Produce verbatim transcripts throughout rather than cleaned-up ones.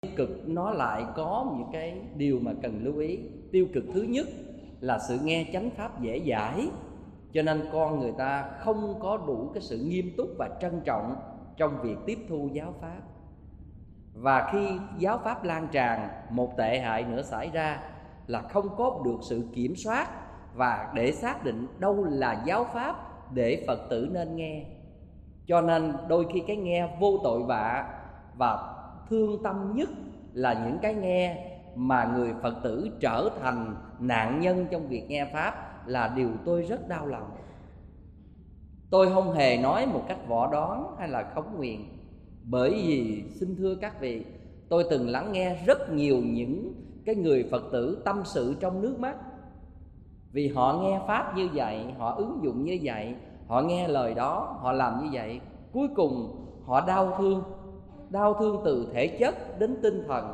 Tiêu cực nó lại có những cái điều mà cần lưu ý. Tiêu cực thứ nhất là sự nghe chánh pháp dễ dãi, cho nên con người ta không có đủ cái sự nghiêm túc và trân trọng trong việc tiếp thu giáo pháp. Và khi giáo pháp lan tràn, một tệ hại nữa xảy ra là không có được sự kiểm soát và để xác định đâu là giáo pháp để Phật tử nên nghe. Cho nên đôi khi cái nghe vô tội vạ và thương tâm nhất là những cái nghe mà người Phật tử trở thành nạn nhân trong việc nghe pháp, là điều tôi rất đau lòng. Tôi không hề nói một cách võ đoán hay là khống nguyền, bởi vì xin thưa các vị, tôi từng lắng nghe rất nhiều những cái người Phật tử tâm sự trong nước mắt. Vì họ nghe pháp như vậy, họ ứng dụng như vậy, họ nghe lời đó, họ làm như vậy, cuối cùng họ đau thương, đau thương từ thể chất đến tinh thần.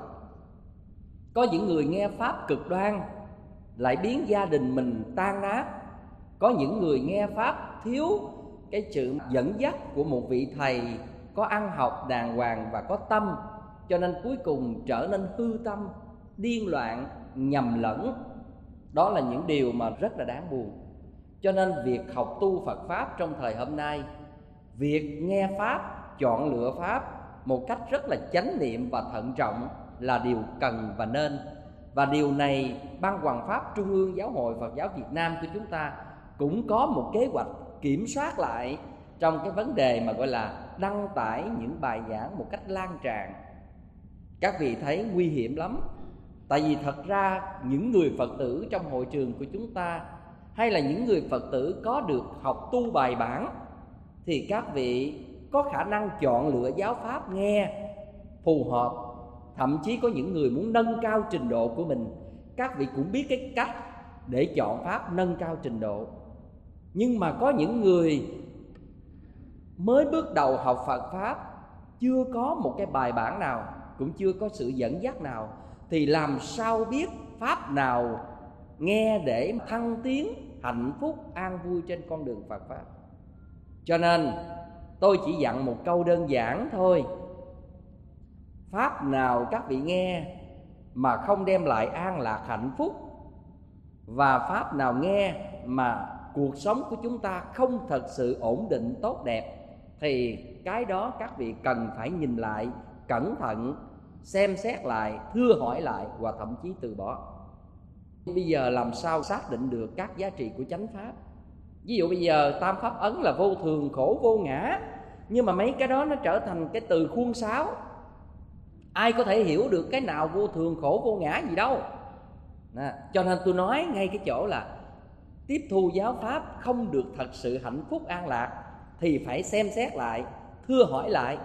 Có những người nghe pháp cực đoan lại biến gia đình mình tan nát. Có những người nghe pháp thiếu cái sự dẫn dắt của một vị thầy có ăn học đàng hoàng và có tâm, cho nên cuối cùng trở nên hư tâm, điên loạn, nhầm lẫn. Đó là những điều mà rất là đáng buồn. Cho nên việc học tu Phật pháp trong thời hôm nay, việc nghe pháp, chọn lựa pháp một cách rất là chánh niệm và thận trọng là điều cần và nên. Và điều này Ban Hoằng Pháp Trung ương Giáo hội Phật giáo Việt Nam của chúng ta cũng có một kế hoạch kiểm soát lại trong cái vấn đề mà gọi là đăng tải những bài giảng một cách lan tràn. Các vị thấy nguy hiểm lắm. Tại vì thật ra những người Phật tử trong hội trường của chúng ta, hay là những người Phật tử có được học tu bài bản, thì các vị có khả năng chọn lựa giáo pháp nghe phù hợp. Thậm chí có những người muốn nâng cao trình độ của mình, các vị cũng biết cái cách để chọn pháp nâng cao trình độ. Nhưng mà có những người mới bước đầu học Phật pháp, chưa có một cái bài bản nào, cũng chưa có sự dẫn dắt nào, thì làm sao biết pháp nào nghe để thăng tiến, hạnh phúc, an vui trên con đường Phật pháp. Cho nên tôi chỉ dặn một câu đơn giản thôi: pháp nào các vị nghe mà không đem lại an lạc hạnh phúc, và pháp nào nghe mà cuộc sống của chúng ta không thật sự ổn định tốt đẹp, thì cái đó các vị cần phải nhìn lại, cẩn thận, xem xét lại, thưa hỏi lại và thậm chí từ bỏ. Bây giờ làm sao xác định được các giá trị của chánh pháp? Ví dụ bây giờ tam pháp ấn là vô thường, khổ, vô ngã, nhưng mà mấy cái đó nó trở thành cái từ khuôn sáo. Ai có thể hiểu được cái nào vô thường, khổ, vô ngã gì đâu. Đó. Cho nên tôi nói ngay cái chỗ là tiếp thu giáo pháp không được thật sự hạnh phúc an lạc, thì phải xem xét lại, thưa hỏi lại,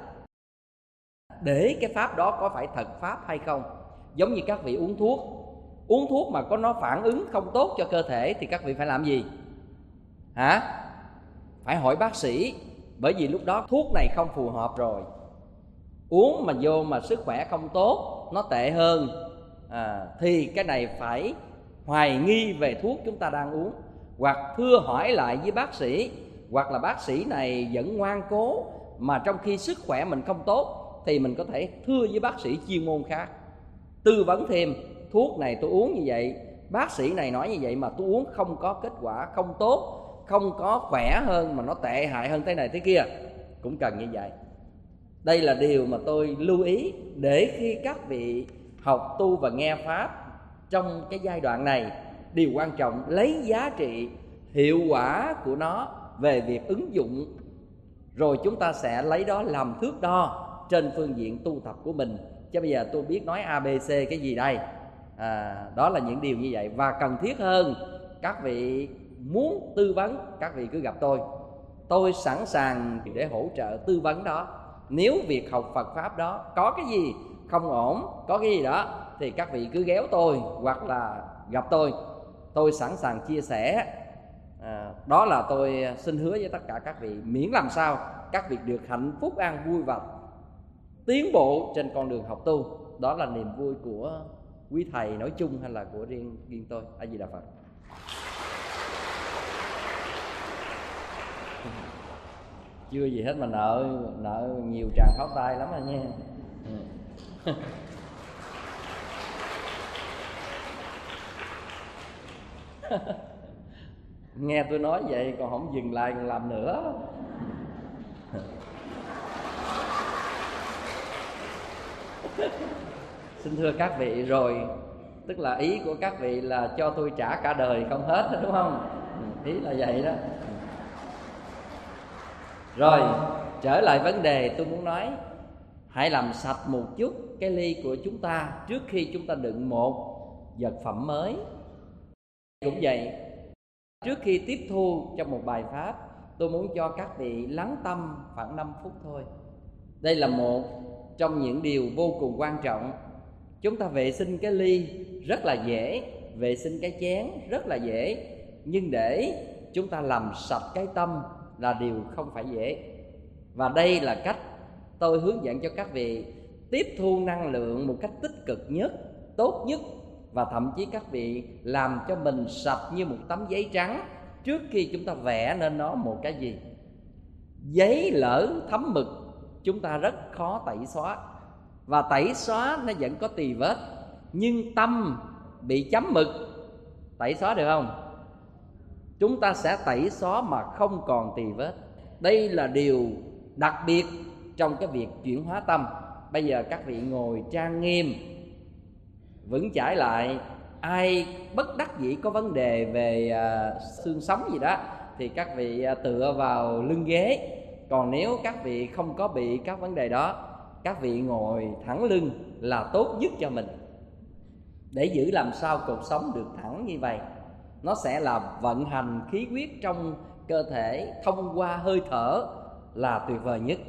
để cái pháp đó có phải thật pháp hay không. Giống như các vị uống thuốc, uống thuốc mà có nó phản ứng không tốt cho cơ thể thì các vị phải làm gì? Hả? Phải hỏi bác sĩ, bởi vì lúc đó thuốc này không phù hợp rồi. Uống mà vô mà sức khỏe không tốt, nó tệ hơn, à, thì cái này phải hoài nghi về thuốc chúng ta đang uống, hoặc thưa hỏi lại với bác sĩ, hoặc là bác sĩ này vẫn ngoan cố mà trong khi sức khỏe mình không tốt, thì mình có thể thưa với bác sĩ chuyên môn khác, tư vấn thêm: thuốc này tôi uống như vậy, bác sĩ này nói như vậy mà tôi uống không có kết quả, không tốt, không có khỏe hơn mà nó tệ hại hơn thế này thế kia. Cũng cần như vậy. Đây là điều mà tôi lưu ý, để khi các vị học tu và nghe pháp trong cái giai đoạn này, điều quan trọng lấy giá trị, hiệu quả của nó về việc ứng dụng, rồi chúng ta sẽ lấy đó làm thước đo trên phương diện tu tập của mình. Chứ bây giờ tôi biết nói a bê xê cái gì đây? À, đó là những điều như vậy. Và cần thiết hơn, các vị muốn tư vấn, các vị cứ gặp tôi. Tôi sẵn sàng để hỗ trợ tư vấn đó. Nếu việc học Phật pháp đó có cái gì không ổn, có cái gì đó, thì các vị cứ ghéo tôi hoặc là gặp tôi. Tôi sẵn sàng chia sẻ. à, Đó là tôi xin hứa với tất cả các vị, miễn làm sao các vị được hạnh phúc, an vui và tiến bộ trên con đường học tu. Đó là niềm vui của quý thầy nói chung hay là của riêng riêng tôi. A Di Đà Phật. Chưa gì hết mà nợ nợ nhiều tràng pháo tay lắm rồi nha. Nghe tôi nói vậy còn không dừng lại còn làm nữa. Xin thưa các vị, rồi tức là ý của các vị là cho tôi trả cả đời không hết, đúng không? Ý là vậy đó. Rồi trở lại vấn đề tôi muốn nói, hãy làm sạch một chút cái ly của chúng ta trước khi chúng ta đựng một vật phẩm mới. Cũng vậy, trước khi tiếp thu trong một bài pháp, tôi muốn cho các vị lắng tâm khoảng năm phút thôi. Đây là một trong những điều vô cùng quan trọng. Chúng ta vệ sinh cái ly rất là dễ, vệ sinh cái chén rất là dễ, nhưng để chúng ta làm sạch cái tâm là điều không phải dễ. Và đây là cách tôi hướng dẫn cho các vị tiếp thu năng lượng một cách tích cực nhất, tốt nhất. Và thậm chí các vị làm cho mình sạch như một tấm giấy trắng trước khi chúng ta vẽ nên nó một cái gì. Giấy lỡ thấm mực chúng ta rất khó tẩy xóa, và tẩy xóa nó vẫn có tì vết. Nhưng tâm bị chấm mực tẩy xóa được không? Chúng ta sẽ tẩy xóa mà không còn tì vết. Đây là điều đặc biệt trong cái việc chuyển hóa tâm. Bây giờ các vị ngồi trang nghiêm, vững chãi lại. Ai bất đắc dĩ có vấn đề về à, xương sống gì đó thì các vị à, tựa vào lưng ghế. Còn nếu các vị không có bị các vấn đề đó, các vị ngồi thẳng lưng là tốt nhất cho mình, để giữ làm sao cột sống được thẳng như vậy. Nó sẽ là vận hành khí huyết trong cơ thể thông qua hơi thở là tuyệt vời nhất.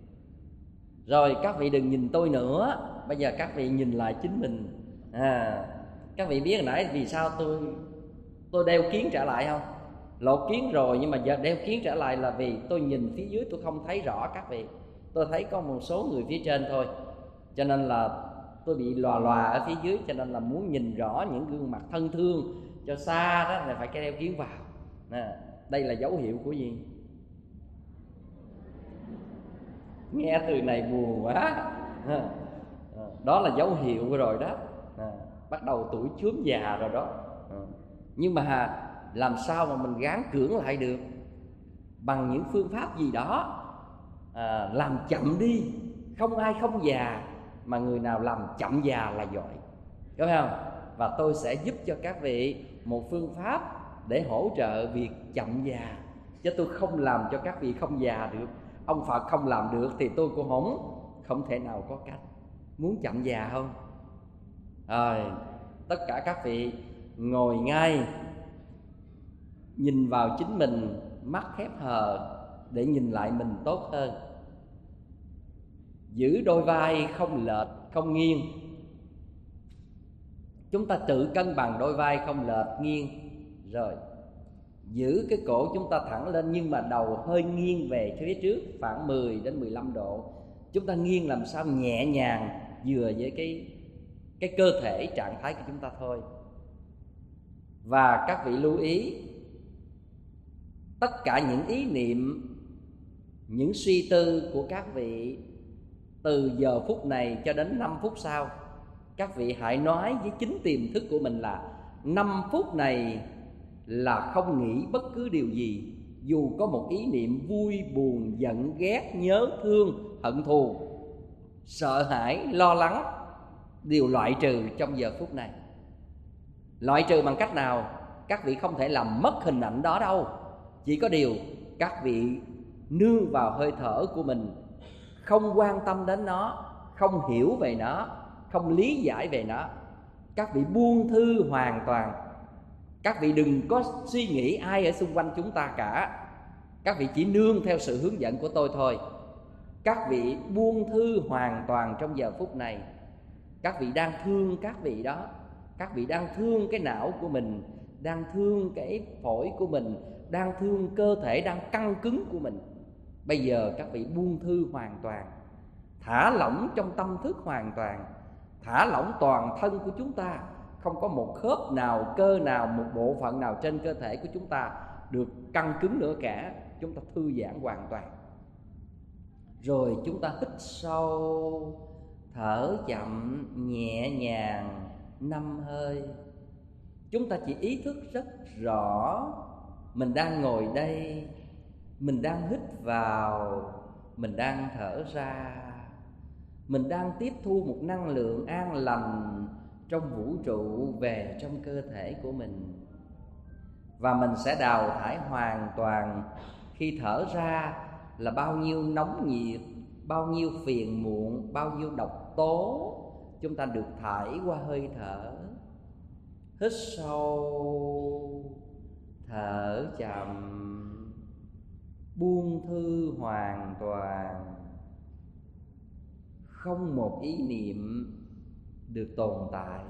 Rồi các vị đừng nhìn tôi nữa, bây giờ các vị nhìn lại chính mình. à, Các vị biết hồi nãy vì sao tôi tôi đeo kiến trở lại không? Lột kiến rồi nhưng mà giờ đeo kiến trở lại là vì tôi nhìn phía dưới tôi không thấy rõ các vị. Tôi thấy có một số người phía trên thôi, cho nên là tôi bị lòa lòa ở phía dưới. Cho nên là muốn nhìn rõ những gương mặt thân thương cho xa đó là phải cái đeo kiến vào. à, Đây là dấu hiệu của gì? Nghe từ này buồn quá. à, Đó là dấu hiệu rồi đó. à, Bắt đầu tuổi chớm già rồi đó. à, Nhưng mà làm sao mà mình gắng cưỡng lại được? Bằng những phương pháp gì đó à, làm chậm đi. Không ai không già, mà người nào làm chậm già là giỏi, có phải không? Và tôi sẽ giúp cho các vị một phương pháp để hỗ trợ việc chậm già, chứ tôi không làm cho các vị không già được. Ông Phật không làm được thì tôi cũng không không thể nào có cách. Muốn chậm già không? Rồi tất cả các vị ngồi ngay, nhìn vào chính mình, mắt khép hờ để nhìn lại mình tốt hơn. Giữ đôi vai không lệch, không nghiêng. Chúng ta tự cân bằng đôi vai không lệch, nghiêng. Rồi giữ cái cổ chúng ta thẳng lên, nhưng mà đầu hơi nghiêng về phía trước khoảng mười đến mười lăm độ. Chúng ta nghiêng làm sao nhẹ nhàng vừa với cái cái cơ thể trạng thái của chúng ta thôi. Và các vị lưu ý, tất cả những ý niệm, những suy tư của các vị từ giờ phút này cho đến năm phút sau, các vị hãy nói với chính tiềm thức của mình là năm phút này là không nghĩ bất cứ điều gì, dù có một ý niệm vui, buồn, giận, ghét, nhớ, thương, hận thù, sợ hãi, lo lắng, đều loại trừ trong giờ phút này. Loại trừ bằng cách nào? Các vị không thể làm mất hình ảnh đó đâu. Chỉ có điều các vị nương vào hơi thở của mình, không quan tâm đến nó, không hiểu về nó, không lý giải về nó. Các vị buông thư hoàn toàn. Các vị đừng có suy nghĩ ai ở xung quanh chúng ta cả. Các vị chỉ nương theo sự hướng dẫn của tôi thôi. Các vị buông thư hoàn toàn trong giờ phút này. Các vị đang thương các vị đó. Các vị đang thương cái não của mình, đang thương cái phổi của mình, đang thương cơ thể đang căng cứng của mình. Bây giờ các vị buông thư hoàn toàn, thả lỏng trong tâm thức hoàn toàn, thả lỏng toàn thân của chúng ta. Không có một khớp nào, cơ nào, một bộ phận nào trên cơ thể của chúng ta được căng cứng nữa cả. Chúng ta thư giãn hoàn toàn. Rồi chúng ta hít sâu, thở chậm, nhẹ nhàng năm hơi. Chúng ta chỉ ý thức rất rõ mình đang ngồi đây, mình đang hít vào, mình đang thở ra. Mình đang tiếp thu một năng lượng an lành trong vũ trụ về trong cơ thể của mình. Và mình sẽ đào thải hoàn toàn khi thở ra là bao nhiêu nóng nhiệt, bao nhiêu phiền muộn, bao nhiêu độc tố chúng ta được thải qua hơi thở. Hít sâu, thở chậm, buông thư hoàn toàn. Không một ý niệm được tồn tại.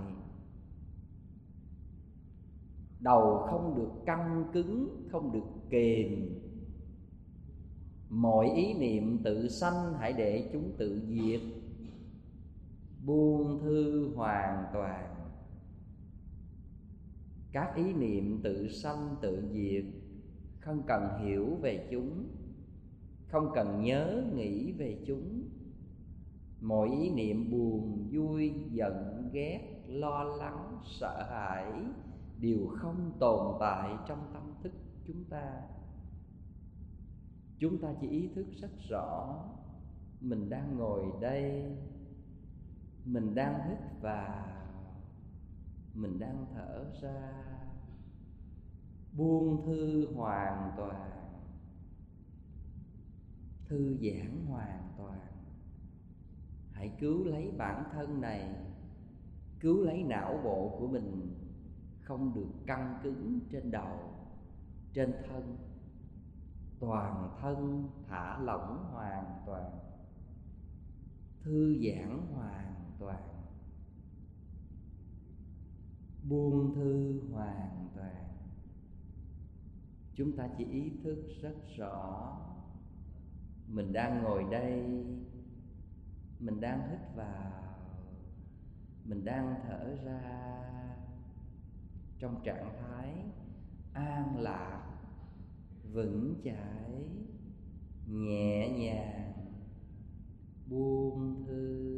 Đầu không được căng cứng, không được kềm. Mọi ý niệm tự sanh hãy để chúng tự diệt. Buông thư hoàn toàn. Các ý niệm tự sanh tự diệt, không cần hiểu về chúng, không cần nhớ nghĩ về chúng. Mọi ý niệm buồn, vui, giận, ghét, lo lắng, sợ hãi đều không tồn tại trong tâm thức chúng ta. Chúng ta chỉ ý thức rất rõ mình đang ngồi đây, mình đang hít vào, mình đang thở ra. Buông thư hoàn toàn, thư giãn hoàn toàn. Hãy cứu lấy bản thân này, cứu lấy não bộ của mình, không được căng cứng trên đầu, trên thân. Toàn thân thả lỏng hoàn toàn, thư giãn hoàn toàn, buông thư hoàn toàn. Chúng ta chỉ ý thức rất rõ mình đang ngồi đây, mình đang hít vào, mình đang thở ra trong trạng thái an lạc, vững chãi, nhẹ nhàng, buông thư.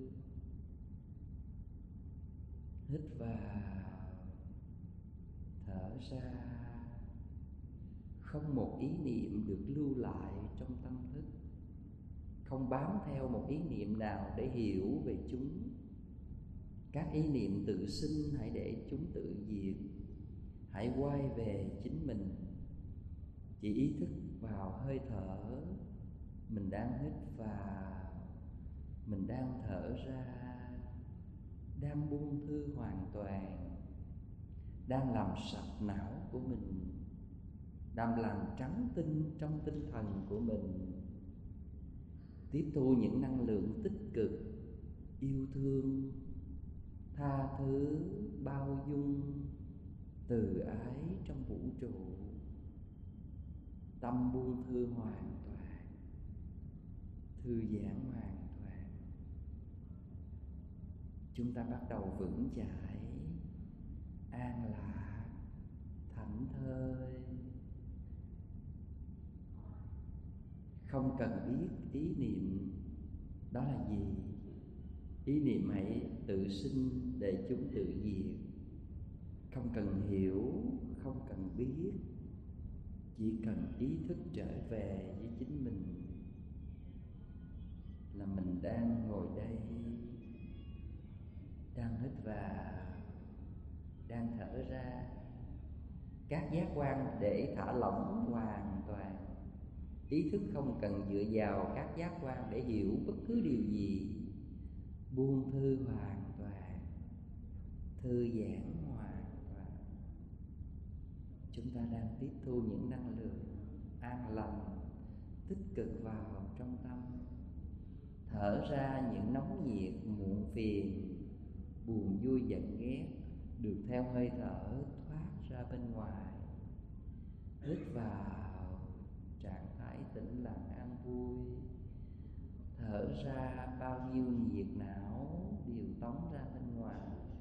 Hít vào, thở ra. Không một ý niệm được lưu lại trong tâm thức. Không bám theo một ý niệm nào để hiểu về chúng. Các ý niệm tự sinh hãy để chúng tự diệt. Hãy quay về chính mình. Chỉ ý thức vào hơi thở. Mình đang hít vào, mình đang thở ra, đang buông thư hoàn toàn, đang làm sạch não của mình, đang làm trắng tinh trong tinh thần của mình. Tiếp thu những năng lượng tích cực, yêu thương, tha thứ, bao dung, từ ái trong vũ trụ. Tâm buông thư hoàn toàn, thư giãn hoàn toàn. Chúng ta bắt đầu vững chãi, an lạc, thảnh thơi. Không cần biết ý niệm đó là gì. Ý niệm hãy tự sinh để chúng tự diệt. Không cần hiểu, không cần biết, chỉ cần ý thức trở về với chính mình, là mình đang ngồi đây, đang hít vào, đang thở ra. Các giác quan để thả lỏng hoàn toàn. Ý thức không cần dựa vào các giác quan để hiểu bất cứ điều gì. Buông thư hoàn toàn, thư giãn hoàn toàn. Chúng ta đang tiếp thu những năng lượng an lành, tích cực vào trong tâm. Thở ra những nóng nhiệt, muộn phiền, buồn vui giận ghét được theo hơi thở thoát ra bên ngoài. Hít vào trạng thái tĩnh lặng an vui. Thở ra bao nhiêu nhiệt não đều tống ra bên ngoài.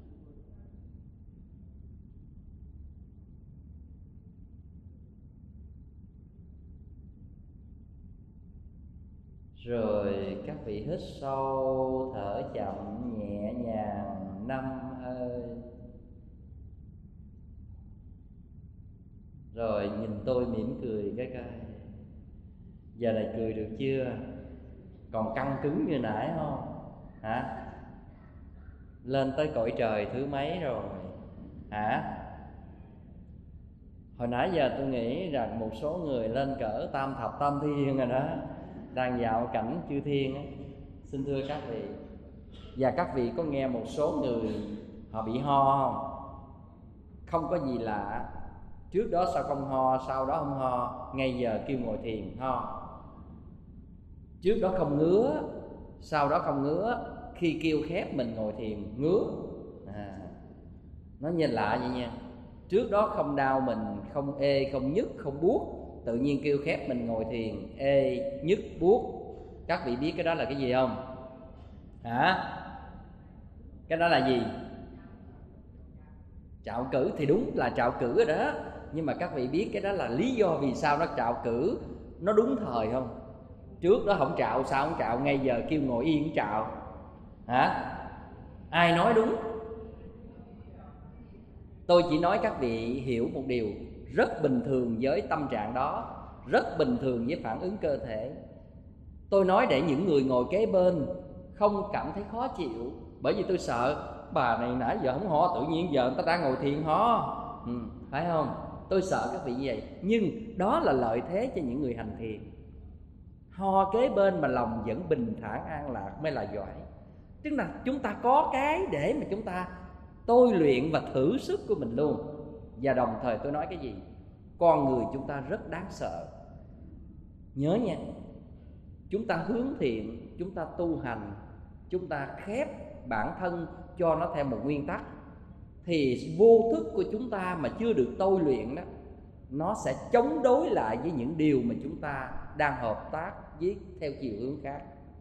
Rồi các vị hít sâu, thở chậm nhẹ nhàng năm hơi. tôi mỉm cười cái coi, giờ này cười được chưa? Còn căng cứng như nãy không? Hả? Lên tới cõi trời thứ mấy rồi? Hả? Hồi nãy giờ tôi nghĩ rằng một số người lên cỡ tam thập tam thiên rồi đó, đang dạo cảnh chư thiên ấy. Xin thưa các vị, và các vị có nghe một số người họ bị ho không? Không có gì lạ, trước đó sao không ho, sau đó không ho, ngay giờ kêu ngồi thiền ho. Trước đó không ngứa, sau đó không ngứa, khi kêu khép mình ngồi thiền ngứa. À, nó nhìn lạ vậy nha. Trước đó không đau mình, không ê, không nhức, không buốt, tự nhiên kêu khép mình ngồi thiền ê, nhức, buốt. Các vị biết cái đó là cái gì không? Hả? Cái đó là gì? Trạo cử. Thì đúng là trạo cử rồi đó. Nhưng mà các vị biết cái đó là lý do vì sao nó trạo cử, nó đúng thời không? Trước đó không trạo, sao không trạo, ngay giờ kêu ngồi yên không trạo? Hả? Ai nói đúng? Tôi chỉ nói các vị hiểu một điều rất bình thường với tâm trạng đó, rất bình thường với phản ứng cơ thể. Tôi nói để những người ngồi kế bên không cảm thấy khó chịu. Bởi vì tôi sợ bà này nãy giờ không ho, tự nhiên giờ người ta đang ngồi thiền ho. Ừ, phải không? Tôi sợ các vị như vậy. Nhưng đó là lợi thế cho những người hành thiền. Ho kế bên mà lòng vẫn bình thản an lạc mới là giỏi. Tức là chúng ta có cái để mà chúng ta tôi luyện và thử sức của mình luôn. Và đồng thời tôi nói cái gì? Con người chúng ta rất đáng sợ. Nhớ nha, chúng ta hướng thiện, chúng ta tu hành, chúng ta khép bản thân cho nó theo một nguyên tắc, thì vô thức của chúng ta mà chưa được tôi luyện đó, nó sẽ chống đối lại với những điều mà chúng ta đang hợp tác với theo chiều hướng khác.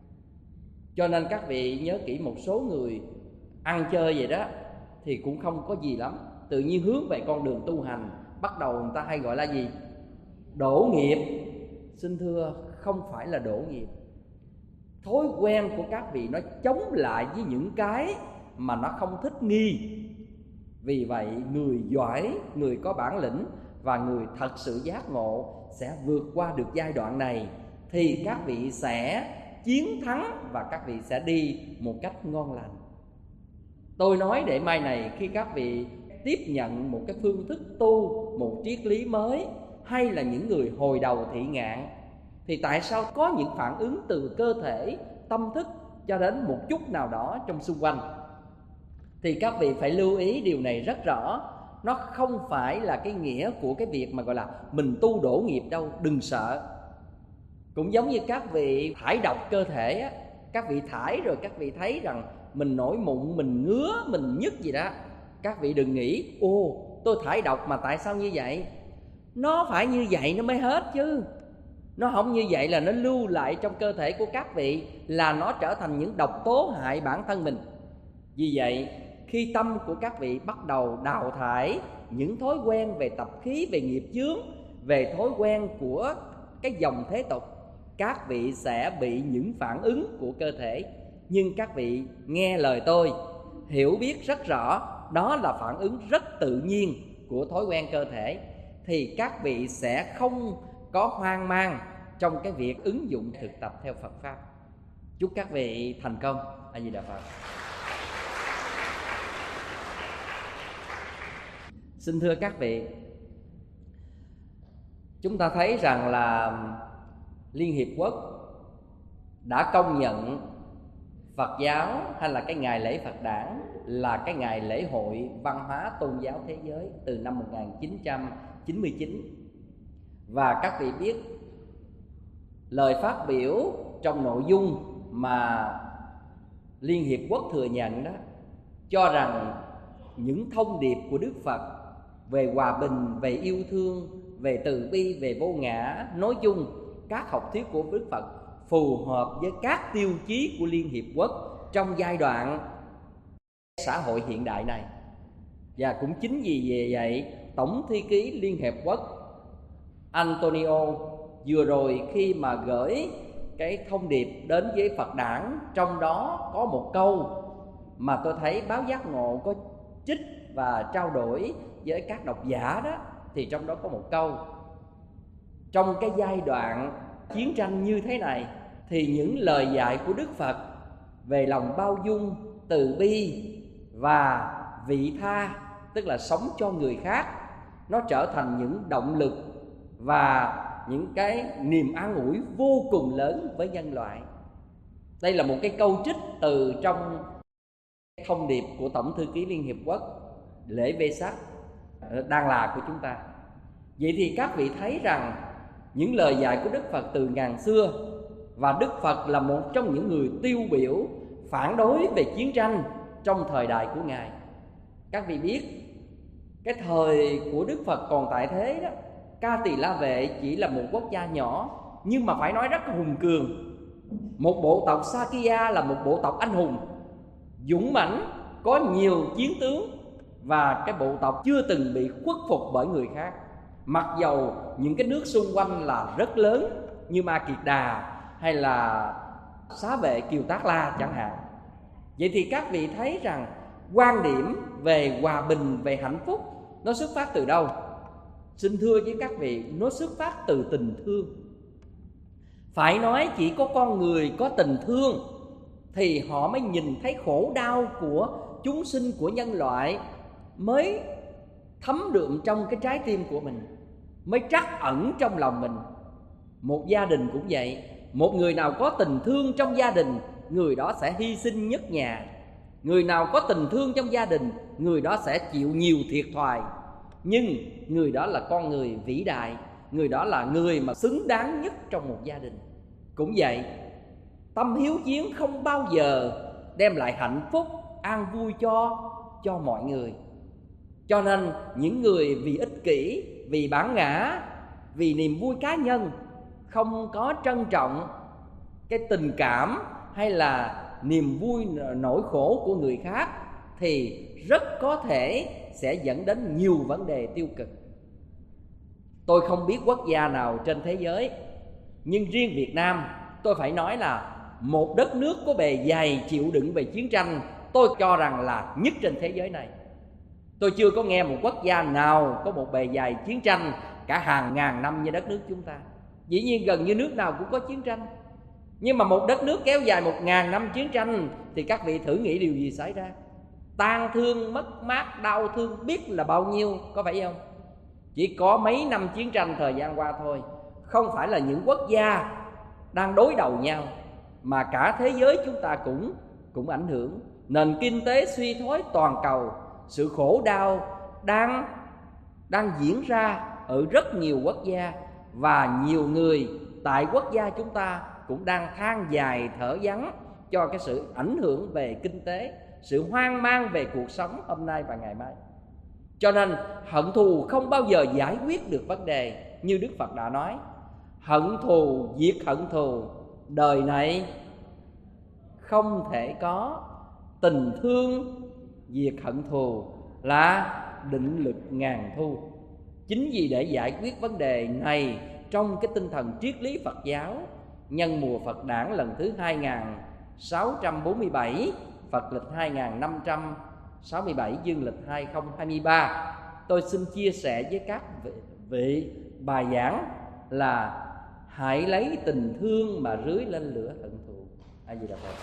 Cho nên các vị nhớ kỹ, một số người ăn chơi vậy đó thì cũng không có gì lắm, tự nhiên hướng về con đường tu hành, bắt đầu người ta hay gọi là gì? Đổ nghiệp. Xin thưa, không phải là đổ nghiệp. Thói quen của các vị nó chống lại với những cái mà nó không thích nghi. Vì vậy người giỏi, người có bản lĩnh và người thật sự giác ngộ sẽ vượt qua được giai đoạn này, thì các vị sẽ chiến thắng và các vị sẽ đi một cách ngon lành. Tôi nói để mai này khi các vị tiếp nhận một cái phương thức tu, một triết lý mới, hay là những người hồi đầu thị ngạn, thì tại sao có những phản ứng từ cơ thể, tâm thức cho đến một chút nào đó trong xung quanh, thì các vị phải lưu ý điều này rất rõ. Nó không phải là cái nghĩa của cái việc mà gọi là mình tu đổ nghiệp đâu, đừng sợ. Cũng giống như các vị thải độc cơ thể á, các vị thải rồi các vị thấy rằng mình nổi mụn, mình ngứa, mình nhức gì đó, các vị đừng nghĩ ô tôi thải độc mà tại sao như vậy. Nó phải như vậy nó mới hết chứ. Nó không như vậy là nó lưu lại trong cơ thể của các vị, là nó trở thành những độc tố hại bản thân mình. Vì vậy khi tâm của các vị bắt đầu đào thải những thói quen về tập khí, về nghiệp chướng, về thói quen của cái dòng thế tục, các vị sẽ bị những phản ứng của cơ thể. Nhưng các vị nghe lời tôi, hiểu biết rất rõ đó là phản ứng rất tự nhiên của thói quen cơ thể, thì các vị sẽ không có hoang mang trong cái việc ứng dụng thực tập theo Phật Pháp. Chúc các vị thành công. A Di Đà Phật. Xin thưa các vị, chúng ta thấy rằng là Liên Hiệp Quốc đã công nhận Phật giáo hay là cái ngày lễ Phật đản là cái ngày lễ hội văn hóa tôn giáo thế giới từ năm một nghìn chín trăm chín mươi chín. Và các vị biết lời phát biểu trong nội dung mà Liên Hiệp Quốc thừa nhận đó, cho rằng những thông điệp của Đức Phật về hòa bình, về yêu thương, về từ bi, về vô ngã, nói chung các học thuyết của Đức Phật phù hợp với các tiêu chí của Liên Hiệp Quốc trong giai đoạn xã hội hiện đại này. Và cũng chính vì vậy, Tổng thư ký Liên Hiệp Quốc Antonio vừa rồi khi mà gửi cái thông điệp đến với Phật đản, trong đó có một câu mà tôi thấy báo Giác Ngộ có trích và trao đổi với các độc giả đó, thì trong đó có một câu Trong cái giai đoạn chiến tranh như thế này thì những lời dạy của Đức Phật về lòng bao dung, từ bi và vị tha, tức là sống cho người khác, nó trở thành những động lực và những cái niềm an ủi vô cùng lớn với nhân loại. Đây là một cái câu trích từ trong thông điệp của Tổng thư ký Liên Hiệp Quốc lễ Vesak đang là của chúng ta. Vậy thì các vị thấy rằng những lời dạy của Đức Phật từ ngàn xưa, và Đức Phật là một trong những người tiêu biểu phản đối về chiến tranh trong thời đại của Ngài. Các vị biết, cái thời của Đức Phật còn tại thế đó, Ca Tỳ La Vệ chỉ là một quốc gia nhỏ, nhưng mà phải nói rất hùng cường. Một bộ tộc Sakya là một bộ tộc anh hùng, dũng mãnh, có nhiều chiến tướng, và cái bộ tộc chưa từng bị khuất phục bởi người khác. Mặc dầu những cái nước xung quanh là rất lớn như Ma Kiệt Đà hay là Xá Vệ Kiều Tác La chẳng hạn. Vậy thì các vị thấy rằng quan điểm về hòa bình, về hạnh phúc nó xuất phát từ đâu? Xin thưa với các vị, nó xuất phát từ tình thương. Phải nói chỉ có con người có tình thương thì họ mới nhìn thấy khổ đau của chúng sinh, của nhân loại, mới thấm đượm trong cái trái tim của mình, mới trắc ẩn trong lòng mình. Một gia đình cũng vậy, một người nào có tình thương trong gia đình, người đó sẽ hy sinh nhất nhà. Người nào có tình thương trong gia đình, người đó sẽ chịu nhiều thiệt thòi, nhưng người đó là con người vĩ đại, người đó là người mà xứng đáng nhất trong một gia đình. Cũng vậy, tâm hiếu chiến không bao giờ đem lại hạnh phúc, an vui cho cho mọi người. Cho nên những người vì ích kỷ, vì bản ngã, vì niềm vui cá nhân, không có trân trọng cái tình cảm hay là niềm vui nỗi khổ của người khác, thì rất có thể sẽ dẫn đến nhiều vấn đề tiêu cực. Tôi không biết quốc gia nào trên thế giới, nhưng riêng Việt Nam tôi phải nói là một đất nước có bề dày chịu đựng về chiến tranh, tôi cho rằng là nhất trên thế giới này. Tôi chưa có nghe một quốc gia nào có một bề dày chiến tranh cả hàng ngàn năm như đất nước chúng ta. Dĩ nhiên gần như nước nào cũng có chiến tranh, nhưng mà một đất nước kéo dài một ngàn năm chiến tranh thì các vị thử nghĩ điều gì xảy ra? Tang thương, mất mát, đau thương biết là bao nhiêu, có phải không? Chỉ có mấy năm chiến tranh thời gian qua thôi. Không phải là những quốc gia đang đối đầu nhau, mà cả thế giới chúng ta cũng cũng ảnh hưởng. Nền kinh tế suy thoái toàn cầu, sự khổ đau đang đang diễn ra ở rất nhiều quốc gia, và nhiều người tại quốc gia chúng ta cũng đang than dài thở vắng cho cái sự ảnh hưởng về kinh tế, sự hoang mang về cuộc sống hôm nay và ngày mai. Cho nên hận thù không bao giờ giải quyết được vấn đề. Như Đức Phật đã nói, hận thù diệt hận thù, đời này không thể có. Tình thương diệt hận thù là định lực ngàn thu. Chính vì để giải quyết vấn đề này trong cái tinh thần triết lý Phật giáo, nhân mùa Phật đản lần thứ hai nghìn sáu trăm bốn mươi bảy, Phật lịch hai nghìn năm trăm sáu mươi bảy, dương lịch hai nghìn không trăm hai mươi ba, tôi xin chia sẻ với các vị, vị bài giảng là hãy lấy tình thương mà rưới lên lửa hận thù. A Di Đà Phật.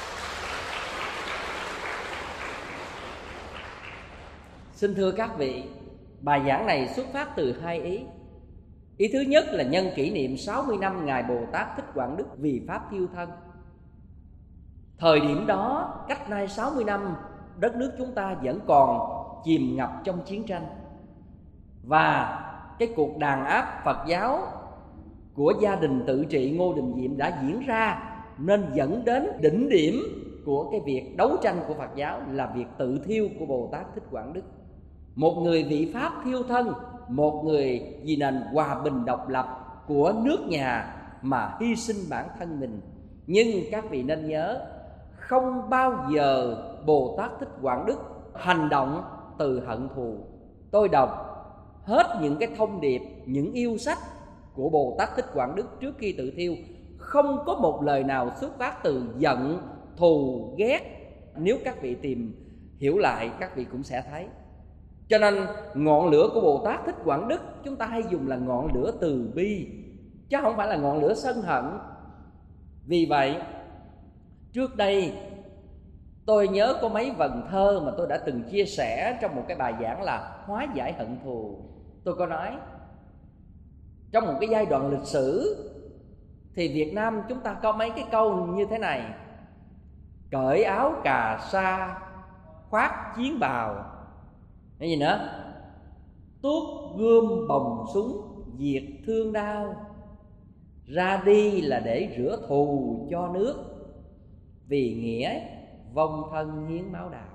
Xin thưa các vị, bài giảng này xuất phát từ hai ý. Ý thứ nhất là nhân kỷ niệm sáu mươi năm Ngài Bồ Tát Thích Quảng Đức vì Pháp thiêu thân. Thời điểm đó, cách nay sáu mươi năm, đất nước chúng ta vẫn còn chìm ngập trong chiến tranh. Và cái cuộc đàn áp Phật giáo của gia đình tự trị Ngô Đình Diệm đã diễn ra, nên dẫn đến đỉnh điểm của cái việc đấu tranh của Phật giáo là việc tự thiêu của Bồ Tát Thích Quảng Đức. Một người vị Pháp thiêu thân, một người vì nền hòa bình độc lập của nước nhà mà hy sinh bản thân mình. Nhưng các vị nên nhớ, không bao giờ Bồ Tát Thích Quảng Đức hành động từ hận thù. Tôi đọc hết những cái thông điệp, những yêu sách của Bồ Tát Thích Quảng Đức trước khi tự thiêu, không có một lời nào xuất phát từ giận, thù, ghét. Nếu các vị tìm hiểu lại, các vị cũng sẽ thấy. Cho nên ngọn lửa của Bồ Tát Thích Quảng Đức chúng ta hay dùng là ngọn lửa từ bi, chứ không phải là ngọn lửa sân hận. Vì vậy trước đây tôi nhớ có mấy vần thơ mà tôi đã từng chia sẻ trong một cái bài giảng là hóa giải hận thù. Tôi có nói trong một cái giai đoạn lịch sử thì Việt Nam chúng ta có mấy cái câu như thế này: cởi áo cà sa khoác chiến bào, cái gì nữa, tuốt gươm bồng súng diệt thương đau, ra đi là để rửa thù cho nước, vì nghĩa vong thân hiến máu đào.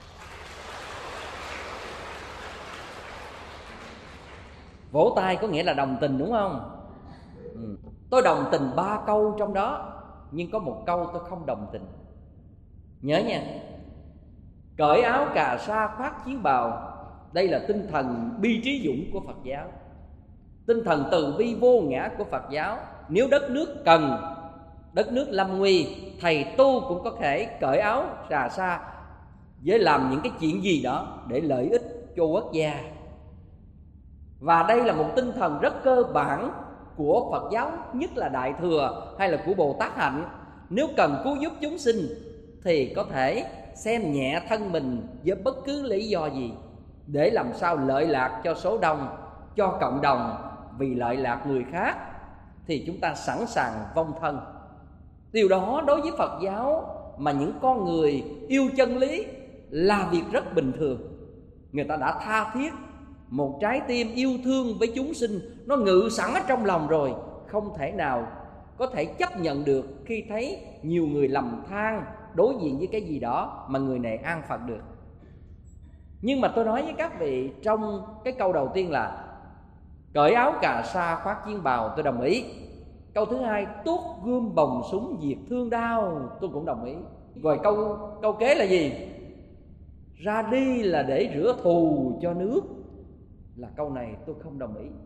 Vỗ tay có nghĩa là đồng tình, đúng không? Ừ. Tôi đồng tình ba câu trong đó, nhưng có một câu tôi không đồng tình. Nhớ nha, cởi áo cà sa khoác chiến bào, đây là tinh thần bi trí dũng của Phật giáo, tinh thần từ bi vô ngã của Phật giáo. Nếu đất nước cần, đất nước lâm nguy, thầy tu cũng có thể cởi áo cà sa với làm những cái chuyện gì đó để lợi ích cho quốc gia. Và đây là một tinh thần rất cơ bản của Phật giáo, nhất là Đại Thừa hay là của Bồ Tát Hạnh. Nếu cần cứu giúp chúng sinh thì có thể xem nhẹ thân mình với bất cứ lý do gì, để làm sao lợi lạc cho số đông, cho cộng đồng, vì lợi lạc người khác thì chúng ta sẵn sàng vong thân. Điều đó đối với Phật giáo mà những con người yêu chân lý là việc rất bình thường. Người ta đã tha thiết, một trái tim yêu thương với chúng sinh nó ngự sẵn ở trong lòng rồi, không thể nào có thể chấp nhận được khi thấy nhiều người lầm than đối diện với cái gì đó mà người này an phận được. Nhưng mà tôi nói với các vị, trong cái câu đầu tiên là cởi áo cà sa khoác chiến bào, tôi đồng ý. Câu thứ hai, tuốt gươm bồng súng diệt thương đau, tôi cũng đồng ý. Rồi câu câu kế là gì? Ra đi là để rửa thù cho nước, là câu này tôi không đồng ý.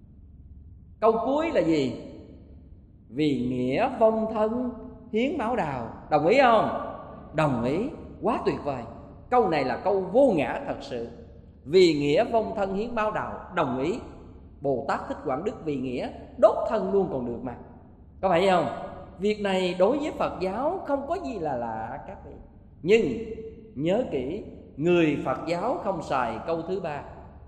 Câu cuối là gì? Vì nghĩa vong thân hiến máu đào, đồng ý không? Đồng ý, quá tuyệt vời. Câu này là câu vô ngã thật sự. Vì nghĩa vong thân hiến máu đào, đồng ý. Bồ Tát Thích Quảng Đức vì nghĩa đốt thân luôn còn được mà, có phải không? Việc này đối với Phật giáo không có gì là lạ các vị. Nhưng nhớ kỹ, người Phật giáo không xài câu thứ ba.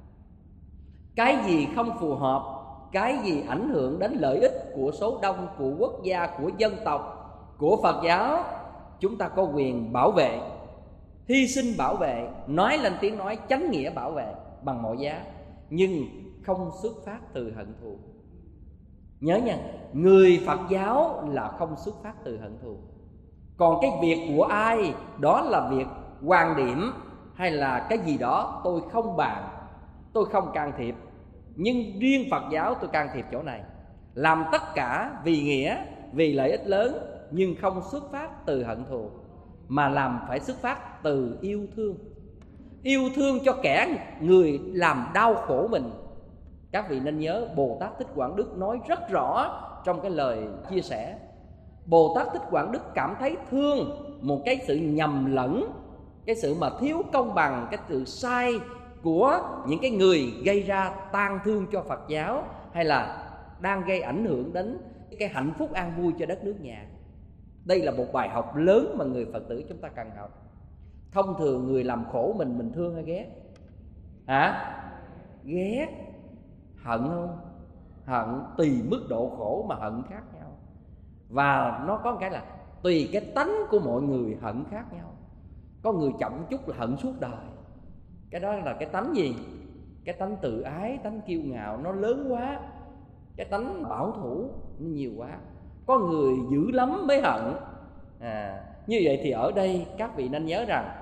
Cái gì không phù hợp, cái gì ảnh hưởng đến lợi ích của số đông, của quốc gia, của dân tộc, của Phật giáo, chúng ta có quyền bảo vệ, hy sinh bảo vệ, nói lên tiếng nói chánh nghĩa bảo vệ bằng mọi giá, nhưng không xuất phát từ hận thù. Nhớ nha, người Phật giáo là không xuất phát từ hận thù. Còn cái việc của ai đó là việc quan điểm hay là cái gì đó tôi không bàn, tôi không can thiệp. Nhưng riêng Phật giáo tôi can thiệp chỗ này. Làm tất cả vì nghĩa, vì lợi ích lớn, nhưng không xuất phát từ hận thù, mà làm phải xuất phát từ yêu thương. Yêu thương cho kẻ người làm đau khổ mình. Các vị nên nhớ, Bồ Tát Thích Quảng Đức nói rất rõ trong cái lời chia sẻ. Bồ Tát Thích Quảng Đức cảm thấy thương một cái sự nhầm lẫn, cái sự mà thiếu công bằng, cái sự sai của những cái người gây ra tang thương cho Phật giáo, hay là đang gây ảnh hưởng đến cái hạnh phúc an vui cho đất nước nhà. Đây là một bài học lớn mà người Phật tử chúng ta cần học. Thông thường người làm khổ mình, mình thương hay ghét? Hả? Ghét. Hận không? Hận. Tùy mức độ khổ mà hận khác nhau. Và nó có một cái là tùy cái tánh của mọi người hận khác nhau. Có người chậm chút là hận suốt đời. Cái đó là cái tánh gì? Cái tánh tự ái, tánh kiêu ngạo nó lớn quá. Cái tánh bảo thủ nó nhiều quá. Có người dữ lắm mới hận. à, Như vậy thì ở đây các vị nên nhớ rằng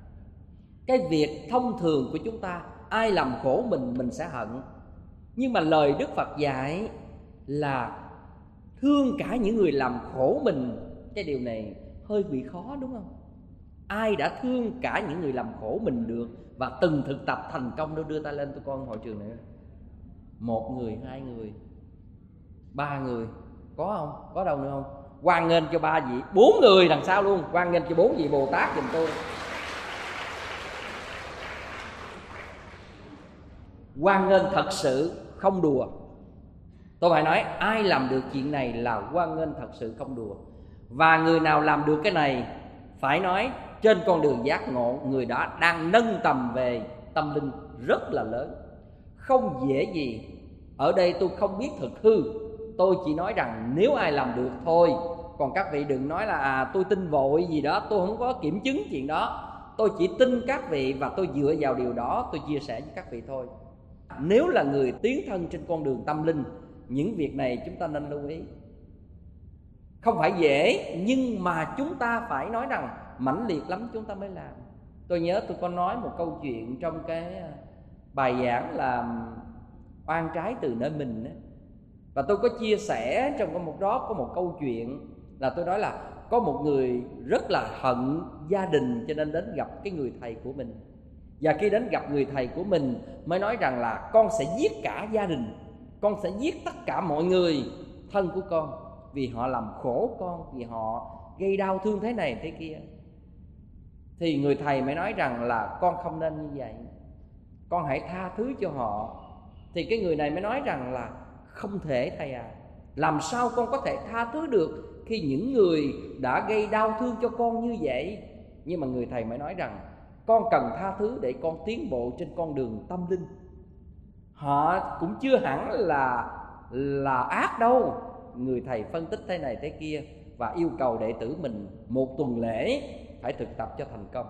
cái việc thông thường của chúng ta, ai làm khổ mình, mình sẽ hận. Nhưng mà lời Đức Phật dạy là thương cả những người làm khổ mình. Cái điều này hơi bị khó đúng không? Ai đã thương cả những người làm khổ mình được và từng thực tập thành công đâu, đưa tay lên tôi coi hội trường này. Một người, hai người, ba người, có không? Có đâu nữa không? Hoan nghênh cho ba vị, bốn người đằng sau luôn. Hoan nghênh cho bốn vị Bồ Tát giùm tôi. hoan nghênh thật sự, không đùa. Tôi phải nói ai làm được chuyện này là hoan nghênh thật sự, không đùa. Và người nào làm được cái này phải nói trên con đường giác ngộ, người đó đang nâng tầm về tâm linh rất là lớn, không dễ gì. Ở đây tôi không biết thực hư, tôi chỉ nói rằng nếu ai làm được thôi. Còn các vị đừng nói là à, tôi tin vội gì đó, tôi không có kiểm chứng chuyện đó. Tôi chỉ tin các vị và tôi dựa vào điều đó tôi chia sẻ với các vị thôi. Nếu là người tiến thân trên con đường tâm linh, những việc này chúng ta nên lưu ý. Không phải dễ, nhưng mà chúng ta phải nói rằng mãnh liệt lắm chúng ta mới làm. Tôi nhớ tôi có nói một câu chuyện trong cái bài giảng là oan trái từ nơi mình đó. Và tôi có chia sẻ trong một đó có một câu chuyện là tôi nói là có một người rất là hận gia đình, cho nên đến gặp cái người thầy của mình. Và khi đến gặp người thầy của mình mới nói rằng là con sẽ giết cả gia đình, con sẽ giết tất cả mọi người thân của con, vì họ làm khổ con, vì họ gây đau thương thế này thế kia. Thì người thầy mới nói rằng là con không nên như vậy, con hãy tha thứ cho họ. Thì cái người này mới nói rằng là không thể thầy à, làm sao con có thể tha thứ được khi những người đã gây đau thương cho con như vậy. Nhưng mà người thầy mới nói rằng con cần tha thứ để con tiến bộ trên con đường tâm linh. Họ cũng chưa hẳn là là ác đâu. Người thầy phân tích thế này thế kia và yêu cầu đệ tử mình một tuần lễ phải thực tập cho thành công.